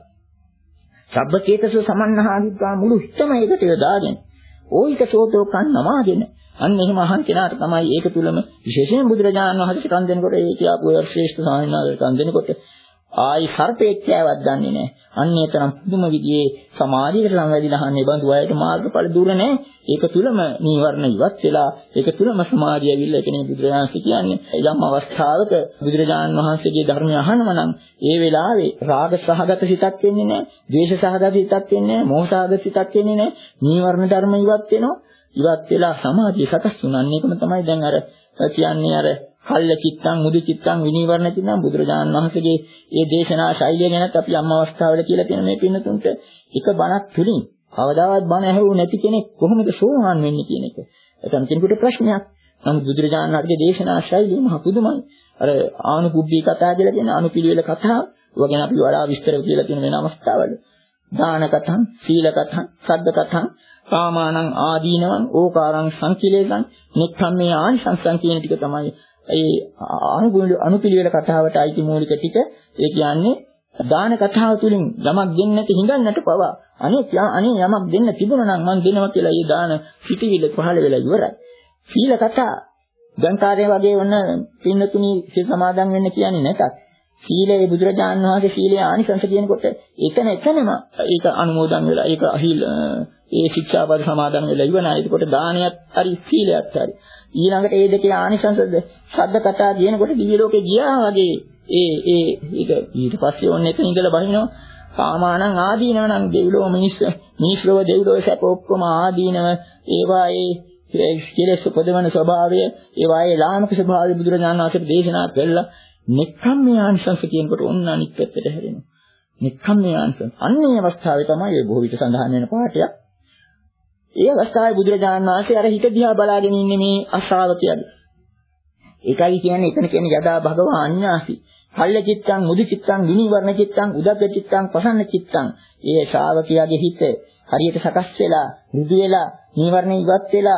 සබ්බචේතසෝ සමන්නාහරිත්වා මුළු හිතම ඒකට යොදාගෙන. ඕහිතසෝතෝ කන්නමාගෙන. අන්න එහෙම අහන් කෙනාට තමයි ඒක තුලම විශේෂයෙන් බුදුරජාණන් වහන්සේ කන් දෙනකොට ඒ කියපු ශ්‍රේෂ්ඨ ස්වාමීන් වහන්සේ කන් දෙනකොට ආයි සර්පෙක් කෑවක් දන්නේ නැහැ. අන්න ඒතරම් පුදුම විදිහේ සමාධියකට සම්වැදිලා අහන්නේ බඳු අයට මාර්ගඵල දුර නැහැ. ඒක තුලම නීවරණ ඉවත් වෙලා ඒක තුලම සමාධිය ඇවිල්ලා ඒකනේ බුදුරජාණන් කියන්නේ. යම් අවස්ථාවක බුදුරජාණන් වහන්සේගේ ධර්මය අහනවා නම් ඒ වෙලාවේ රාග සහගත සිතක් වෙන්නේ නැහැ, ද්වේෂ සහගත සිතක් වෙන්නේ නැහැ, මෝහ සහගත සිතක් වෙන්නේ නැහැ. නීවරණ ධර්ම ඉවත් වෙනවා. ඉවත් වෙලා සමාධිය සකස් වුණා. ඒකම තමයි දැන් අර කියන්නේ අර කල්ල චිත්තං මුදු චිත්තං විනීවරණ චිත්තං බුදුරජාණන් වහන්සේගේ ඒ දේශනා ශෛලිය ගැනත් අපි අම් අවස්ථාවල කියලා තියෙන මේ පින්නතුන්ට එක බණක් තුලින් කවදාවත් බණ ඇහුවේ නැති කෙනෙක් කොහොමද සෝවාන් වෙන්නේ කියන එක. එතන කෙනෙකුට ප්‍රශ්නයක්. නමුත් බුදුරජාණන් වහන්සේගේ දේශනා ශෛලිය මහ පුදුමයි. අර ආනුපුබ්බී කතා කියලා කියන අනුපිළිවෙල කතාව. ඒවා ගැන අපි වඩා විස්තර කියලා තියෙන වෙන අවස්ථාවල. දාන කතං, සීල කතං, සද්ද කතං, කාමානං ආදීනවං, ඕකාරං සංකිලේසං, නික්ඛම්මේ ආනිසංසං කියන ටික තමයි ඒ අනුපිළිවෙල කතාවට අයිති මූලික ටික. ඒ කියන්නේ දාන කතාව තුලින් යමක් දෙන්නට හිඟන්නට පවා අනේ අනේ යමක් දෙන්න තිබුණා නම් මං දෙනවා කියලා ඒ දාන පිටිවිල පහළ වෙලා ඉවරයි. සීල කතා දැන් කාර්යය වගේ වුණ පින්නතුණි සීල සමාදන් වෙන්න කියන්නේ නැතත් සීලේ බුදුරජාණන් වහන්සේ සීලේ ආනිසංස කියනකොට එතන එතනම ඒක අනුමෝදන් වෙලා ඒක අහිල් ඒ ශික්ෂාපද සමාදන් වෙලා ඉවරයි. ඒකට දානයත් හරි සීලයත් හරි. ඊළඟට ඒ දෙකේ ආනිසංසද ශබ්ද කතා කියනකොට දිව්‍ය ලෝකේ ගියා වගේ ඒ ඒ ඒක ඊට පස්සේ ඔන්න එතන ඉඳලා බහිනවා. කාමානං ආදීනව නම් දෙව්ලෝ මිනිස් මිනිස්ලෝ දෙව්ලෝ සැප ඔක්කොම ආදීනව ඒවා ඒ කෙලෙස් උපදවන ස්වභාවය ඒවා ඒ ලාමක ස්වභාවය බුදුරජාණන් වහන්සේ දේශනා කළා. නික්ඛම්මේ ආනිසංස කියනකොට ඔන්න අනිත් පැත්තට හැරෙනවා. නික්ඛම්මේ ආනිසංස අන්නේ අවස්ථාවේ තමයි ඒ බොහෝ විට සඳහන් වෙන පාඩයක්. ඒ අවස්ථාවේ බුදුරජාණන් වහන්සේ අර හිත දිහා බලාගෙන ඉන්නේ මේ අශ්‍රාවකයාගේ. ඒකයි කියන්නේ එතන කියන්නේ යදා භගවා අඤ්ඤාසි. කල්ල චිත්තං, මුදු චිත්තං, විනීවරණ චිත්තං, උදග්ග චිත්තං, ප්‍රසන්න චිත්තං. ඒ ශ්‍රාවකයාගේ හිත හරියට සකස් වෙලා, මෘදු වෙලා, නීවරණ ඉවත් වෙලා,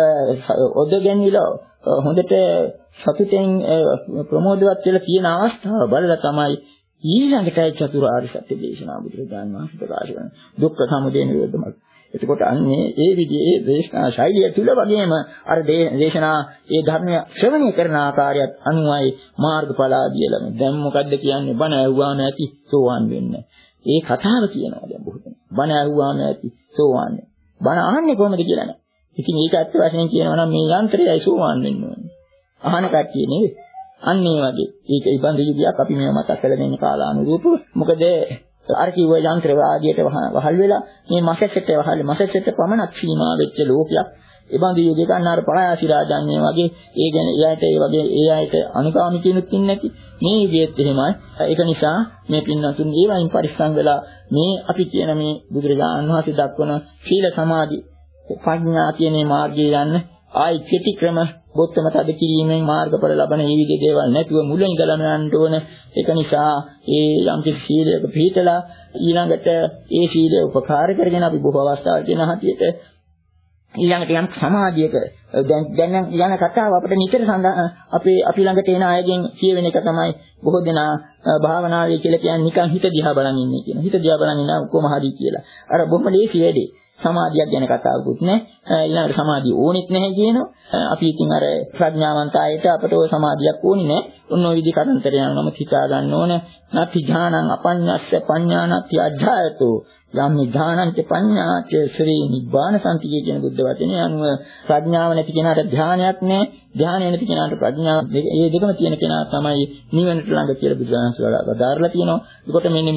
ඔදගෙන විලා හොඳට සතුටෙන් ප්‍රමෝදවත් වෙලා තියෙන අවස්ථාව බලලා තමයි ඊළඟටයි චතුරාර්ය සත්‍ය දේශනා බුදුරජාණන් වහන්සේ ප්‍රකාශ කරන්නේ. දුක්ඛ සමුදය නිරෝධ මාර්ගය. එතකොට අන්නේ ඒ විදිහේ දේශනා ශෛලිය තුල වගේම අර දේශනා ඒ ධර්මය ශ්‍රවණය කරන ආකාරයත් අනුවයි මාර්ගඵල ආදී ළම. දැන් මොකද්ද කියන්නේ බණ ඇහුවාම ඇති සෝවාන් වෙන්නේ. ඒ කතාව කියනවා දැන් බොහෝ දෙනා. බණ ඇහුවාම ඇති සෝවාන් වෙන්නේ. බණ අහන්නේ කොහොමද කියලා නෑ. ඉතින් ඒක ඇත්ත වශයෙන් කියනවා නම් මේ යන්ත්‍රයයි සෝවාන් වෙන්න ඕනේ. අහන කට්ටිය නෙවෙයි. අන්න ඒ වගේ. ඒක ඉබඳු යුගයක් අපි මේව මතක් කරලා දෙන්න කාලානුරූපව. මොකද අර කිව්ව යන්ත්‍ර වාදියට වහල් වෙලා මේ මසෙසෙට වහල් මසෙසෙට පමණක් සීමා වෙච්ච ලෝකයක්. ඉබඳු යුගයක අන්න පරායාසි රාජාන්නේ වගේ ඒ ගැන එයාට ඒ වගේ ඒ ආයත අනුගාමිකිනුත් ඉන්නේ නැති. මේ යුගයේත් එහෙමයි. ඒක නිසා මේ පින්නතුන් ඒවයින් පරිස්සම් වෙලා මේ අපි කියන මේ බුදුරජාණන් වහන්සේ දක්වන සීල සමාධි ප්‍රඥා කියන මේ මාර්ගය යන්න ආයි කෙටි ක්‍රම බොත්තම තද කිරීමෙන් මාර්ගඵල ලබන මේ විදිහේ දේවල් නැතුව මුල ඉඳලම යන්න ඕන. ඒක නිසා ඒ යම් කිසි සීලයක පිළිතලා ඊළඟට ඒ සීලය උපකාර කරගෙන අපි බොහෝ අවස්ථාවල කියන හැටියට ඊළඟට යම් සමාධියක දැන් දැන් යන කතාව අපිට නිතර අපේ අපි ළඟට එන අයගෙන් කියවෙන එක තමයි බොහෝ දෙනා භාවනාවේ කියලා කියන්නේ නිකන් හිත දිහා බලන් ඉන්නේ කියන. හිත දිහා බලන් ඉන්න කොහොම හරි කියලා. අර බොහොම ලේසි වැඩේ. සමාධියක් ගැන කතාවකුත් නැහැ. ඊළඟට සමාධිය ඕනෙත් නැහැ කියනවා. අපි ඉතින් අර ප්‍රඥාවන්ත අයට අපට ඔය සමාධියක් ඕනේ නැහැ. ඔන්න ඔය විදි කරන්තර යනවම හිතා ගන්න ඕන. නැති ඥානං අපඤ්ඤස්ස පඤ්ඤානත්‍ය අධ්‍යායතෝ යම් ඥානංච පඤ්ඤාච ශ්‍රී නිබ්බාන සම්තිය කියන බුද්ධ වචනේ අනුව ප්‍රඥාව නැති කෙනාට ධානයක් නැහැ. ධානය නැති කෙනාට ප්‍රඥාව මේ දෙකම තියෙන කෙනා තමයි නිවනට ළඟ කියලා බුදුරජාණන් වහන්සේ වදාරලා තියෙනවා. ඒකට මෙන්න මේ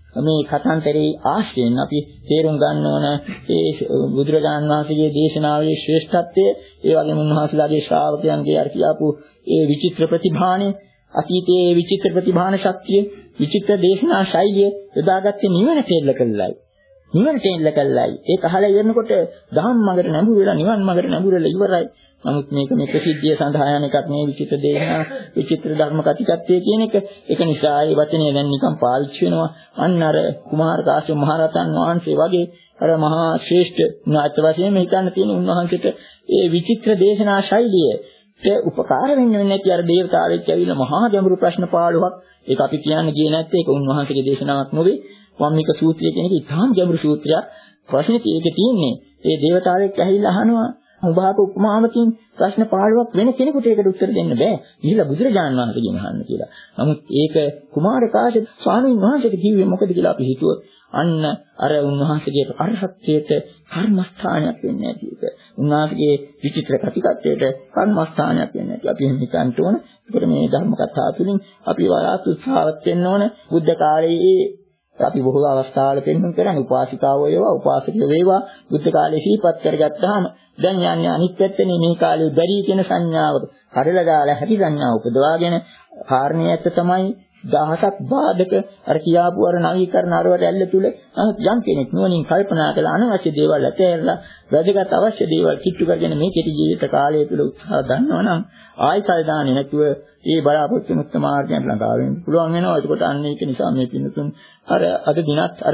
මේ කතාන්තරේ ආශ්‍රයෙන් අපි තේරුම් ගන්න ඕන ඒ බුදුරජාණන් වහන්සේගේ දේශනාවේ ශ්‍රේෂ්ඨත්වය, ඒ වගේම උන්වහන්සේලාගේ ශ්‍රාවකයන්ගේ අර කියපු ඒ විචිත්‍ර ප්‍රතිභාණය, අතීතයේ විචිත්‍ර ප්‍රතිභාන ශක්තිය, විචිත්‍ර දේශනා ශෛලිය යොදාගත්තේ නිවන කෙල්ල කළයි. නිවන කෙල්ල කළයි. ඒක අහලා ඉවරනකොට දහම් මඟට නැඹුරු වෙලා නිවන් මඟට නැඹුරු වෙලා ඉවරයි. නමුත් මේක මේ ප්‍රසිද්ධිය සඳහා යන එකක් නෙවෙයි. විචිත්‍ර දේශනා, විචිත්‍ර ධර්ම කතිකත්වයේ කියන එක. ඒක නිසා ඒ වචනේ දැන් නිකන් පාවිච්චි වෙනවා. අන්න අර කුමාර කාශ්‍යප මහ රහතන් වහන්සේ වගේ අර මහා ශ්‍රේෂ්ඨ නායක වශයෙන් හිතන්න තියෙන උන්වහන්සේට ඒ විචිත්‍ර දේශනා ශෛලිය ඒ උපකාර වෙන්නේ නැති අර දේවතාවෙක් ඇවිල්ලා මහා ගැඹුරු ප්‍රශ්න පහළොවක්. ඒක අපි කියන්න ගියේ නැත්තේ ඒක උන්වහන්සේගේ දේශනාවක් නෙවෙයි. වම්මික සූත්‍රය කියන එක ඉතාම ගැඹුරු සූත්‍රයක්. ප්‍රශ්නේ තියෙක තියෙන්නේ ඒ දේවතාවෙක් ඇවිල්ලා අහනවා උභාක උපමාවකින් ප්‍රශ්න පහළොවක් වෙන කෙනෙකුට ඒකට උත්තර දෙන්න බෑ. ගිහිල්ලා බුදුරජාණන් වහන්සේගෙන් අහන්න කියලා. නමුත් ඒක කුමාර කාශ්‍යප ස්වාමීන් වහන්සේට කිව්වේ මොකද කියලා අපි හිතුවොත් අන්න අර උන්වහන්සේගේ අරහත්ත්වයට කර්මස්ථානයක් වෙන්නේ නැති එක. උන්වහන්සේගේ විචිත්‍ර කතිකත්වයට කර්මස්ථානයක් වෙන්නේ නැති. අපි හිතන්න ඕන. ඒකට මේ ධර්ම කතාව තුළින් අපි වඩාත් උත්සාහවත් වෙන්න ඕන. බුද්ධ කාලයේ අපි බොහෝ අවස්ථාවල පෙන්වන්න කරන්නේ උපාසිකාවෝ වේවා උපාසකයෝ වේවා බුද්ධ කාලේ සිහිපත් කරගත්තාම දැන් යන්නේ අනිත් පැත්තනේ මේ කාලේ බැරි කියන සංඥාවක කඩලා දාලා හැටි සංඥාව උපදවාගෙන කාරණේ ඇත්ත තමයි දහසක් බාධක අර කියාපු අර නවීකරණ අරවට ඇල්ල තුල යම් කෙනෙක් නුවණින් කල්පනා කරලා අනවශ්‍ය දේවල් ඇතැරලා වැදගත් අවශ්‍ය දේවල් කිට්ටු කරගෙන මේ කෙටි ජීවිත කාලය තුල උත්සාහ ගන්නවා නම් ආයි කල් දාන්නේ නැතුව ඒ බලාපොරොත්තු මුක්ත මාර්ගයට ළඟා වෙන්න පුළුවන් වෙනවා. ඒකට අන්න ඒක නිසා මේ පින්නතුන් අර අද දිනත් අර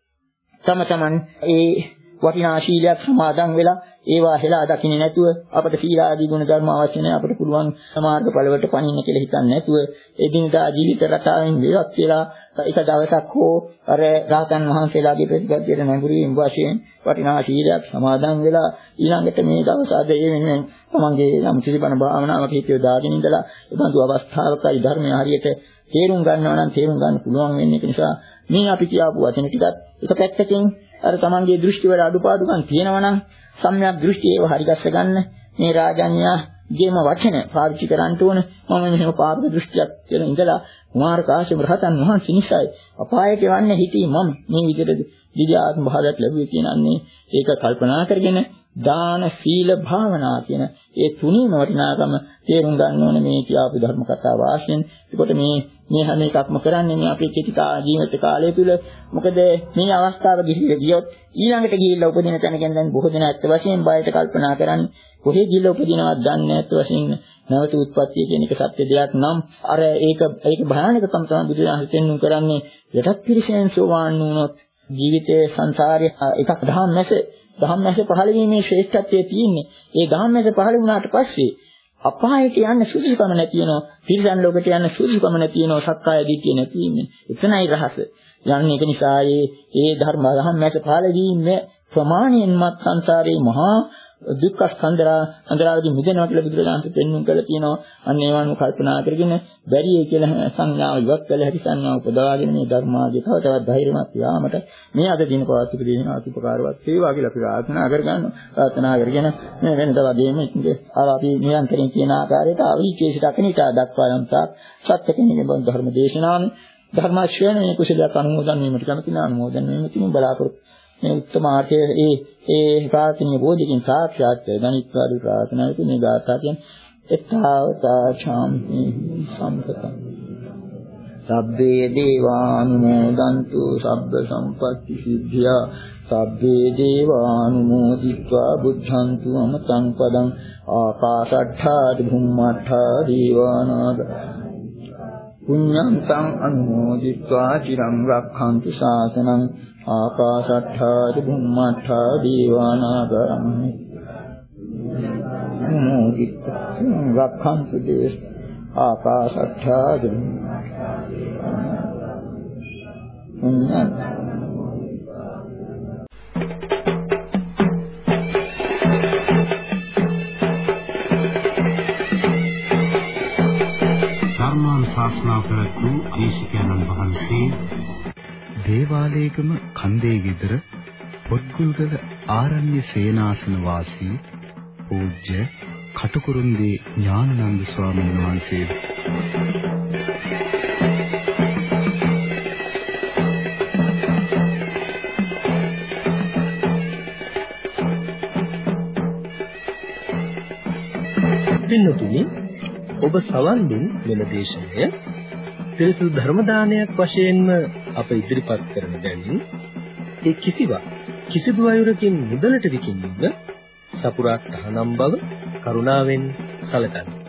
තම තමන් ඒ වටිනා ශීලයක් සමාදන් වෙලා ඒවා හෙලා දකින්නේ නැතුව අපට සීලාදී ගුණ ධර්ම අවශ්‍ය නැහැ. අපට පුළුවන් මාර්ගඵලවලට පණින්න කියලා හිතන්නේ නැතුව එදිනදා ජීවිත රටාවෙන් වේවත් කියලා එක දවසක් හෝ අර රහතන් වහන්සේලාගේ ප්‍රතිපත්තියට නැඹුරු වීම වශයෙන් වටිනා ශීලයක් සමාදන් වෙලා ඊළඟට මේ දවස් අද ඒ වෙනුවෙන් තමන්ගේ යම් කිසි බණ භාවනාවක හිතියෝ දාගෙන ඉඳලා ඒ බඳු අවස්ථාවකයි ධර්මය හරියට තේරුම් ගන්නවා නම් තේරුම් ගන්න පුළුවන් වෙන්නේ. ඒක නිසා මේ අපි කියාපු වචන ටිකත් එක පැත්තකින් අර තමන්ගේ දෘෂ්ටි වල අඩුපාඩුකම් තියෙනවා නම් සම්‍යක් දෘෂ්ටි ඒව හරිගස්ස ගන්න මේ රාජන්‍යාගේම වචන පාවිච්චි කරන්න ඕන. මම මෙහෙම පාපක දෘෂ්ටියක් කියලා ඉඳලා කුමාර කාශ්‍යප රහතන් වහන්සේ නිසායි අපායට යන්නේ හිටී මම මේ විදිහට දිව්‍යාත්ම භාවයක් ලැබුවේ කියනන්නේ ඒක කල්පනා කරගෙන දාන සීල භාවනා කියන ඒ තුනීම වටිනාකම තේරුම් ගන්න ඕනේ මේ කියාපු ධර්ම කතාව ආශ්‍රයෙන්. ඒකට මේ මේ හැම එකක්ම කරන්නේ මේ අපේ කෙටි ජීවිත කාලය තුල. මොකද මේ අවස්ථාව ගිහිල්ලා ගියොත් ඊළඟට ගිහිල්ලා උපදින තැන ගැන දැන් බොහෝ දෙනා ඇත්ත වශයෙන් බයට කල්පනා කරන්නේ කොහේ ගිහිල්ලා උපදිනවද දන්නේ නැත්ත වශයෙන් නැවත උත්පත්තිය කියන එක සත්‍ය දෙයක් නම් අර ඒක ඒක භයානකකම තමයි බුදුරජාණන් හිතෙන්නුම් කරන්නේ. යටත් පිරිසෙන් සෝවාන් වුණොත් ජීවිතයේ සංසාරයේ එකක් දහම් මැස දහම් මැස පහළ වීමේ ශ්‍රේෂ්ඨත්වයේ තියෙන්නේ. ඒ දහම් මැස පහළ වුණාට පස්සේ අපායට යන්න සුදුසුකම නැති වෙනවා. තිරිසන් ලෝකයට යන්න සුදුසුකම නැති වෙනවා. සක්කාය දිට්ඨිය නැති වෙන්නේ. එතනයි රහස. යන්නේ ඒක නිසා ඒ ධර්ම දහම් මැස පහළ වීම ප්‍රමාණයෙන්මත් සංසාරේ මහා දුක්ඛ ස්කන්ධරා අන්දරාවදී මිදෙනවා කියලා බුදුරජාණන් පෙන්වුම් කරලා තියෙනවා. අන්න ඒවන්ව කල්පනා කරගෙන බැරිය කියලා සංඥාව ඉවත් කළ හැකි සංඥාව උපදවාගෙන මේ ධර්මාදී තව තවත් ධෛර්යමත් යාමට මේ අද දින පවත්වපු දේන අතිපකාරවත් වේවා කියලා අපි ප්‍රාර්ථනා කරගන්නවා. ප්‍රාර්ථනා කරගෙන මේ වෙනද වගේම අර අපි නිරන්තරයෙන් කියන ආකාරයට අවීචේසිත අකනිතා දක්වා යම් තාක් සත්‍ය කෙනෙකුගේ බඳ ධර්ම දේශනාවන් ධර්මාශ්‍රයණයේ කුසලයක් අනුමෝදන් වීමට කැමති නම් අනුමෝදන් වීම තුමින් බලාපොරොත්තු මේ උත්තම ආර්ය ඒ ඒ ප්‍රාර්ථනීය බෝධිකින් සාක්ෂාත් දනිත්වාදී ප්‍රාර්ථනා විතු මේ ගාථා කියන එත්තාවතා චාම්පි සම්පතං සබ්බේ දේවානුමෝදන්තු සබ්බ සම්පත්ති සිද්ධියා සබ්බේ දේවානුමෝදිत्वा බුද්ධන්තු අමතං පදං ආකාශට්ඨා භුම්මට්ඨා දීවානාග පුඤ්ඤන්තං අනුමෝදිत्वा චිරං රක්ඛන්තු ශාසනං ආකාශට්ඨා භුම්මට්ඨා දීවානාගං අනුමෝදිत्वा රක්ඛන්තු දේශ ආකාශට්ඨා භුම්මට්ඨා දීවානාගං ශාස්ත්‍රා ප්‍රතු දේශිකානන් වහන්සේ දේවාලයේගම කන්දේ ගෙදර පොත්ගුල්ගල ආරණ්‍ය සේනාසන වාසී පූජ්‍ය කටුකුරුන්දී ඥානানন্দ ස්වාමීන් වහන්සේ පින්නතුනි ඔබ සවන් දුන් මෙම දේශනය පිරිසුදු ධර්ම දානයක් වශයෙන්ම අප ඉදිරිපත් කරන බැවින් ඒ කිසිවක් කිසිදු අයුරකින් මුදලට විකිණීම සපුරා තහනම් බව කරුණාවෙන් සැලකන්න.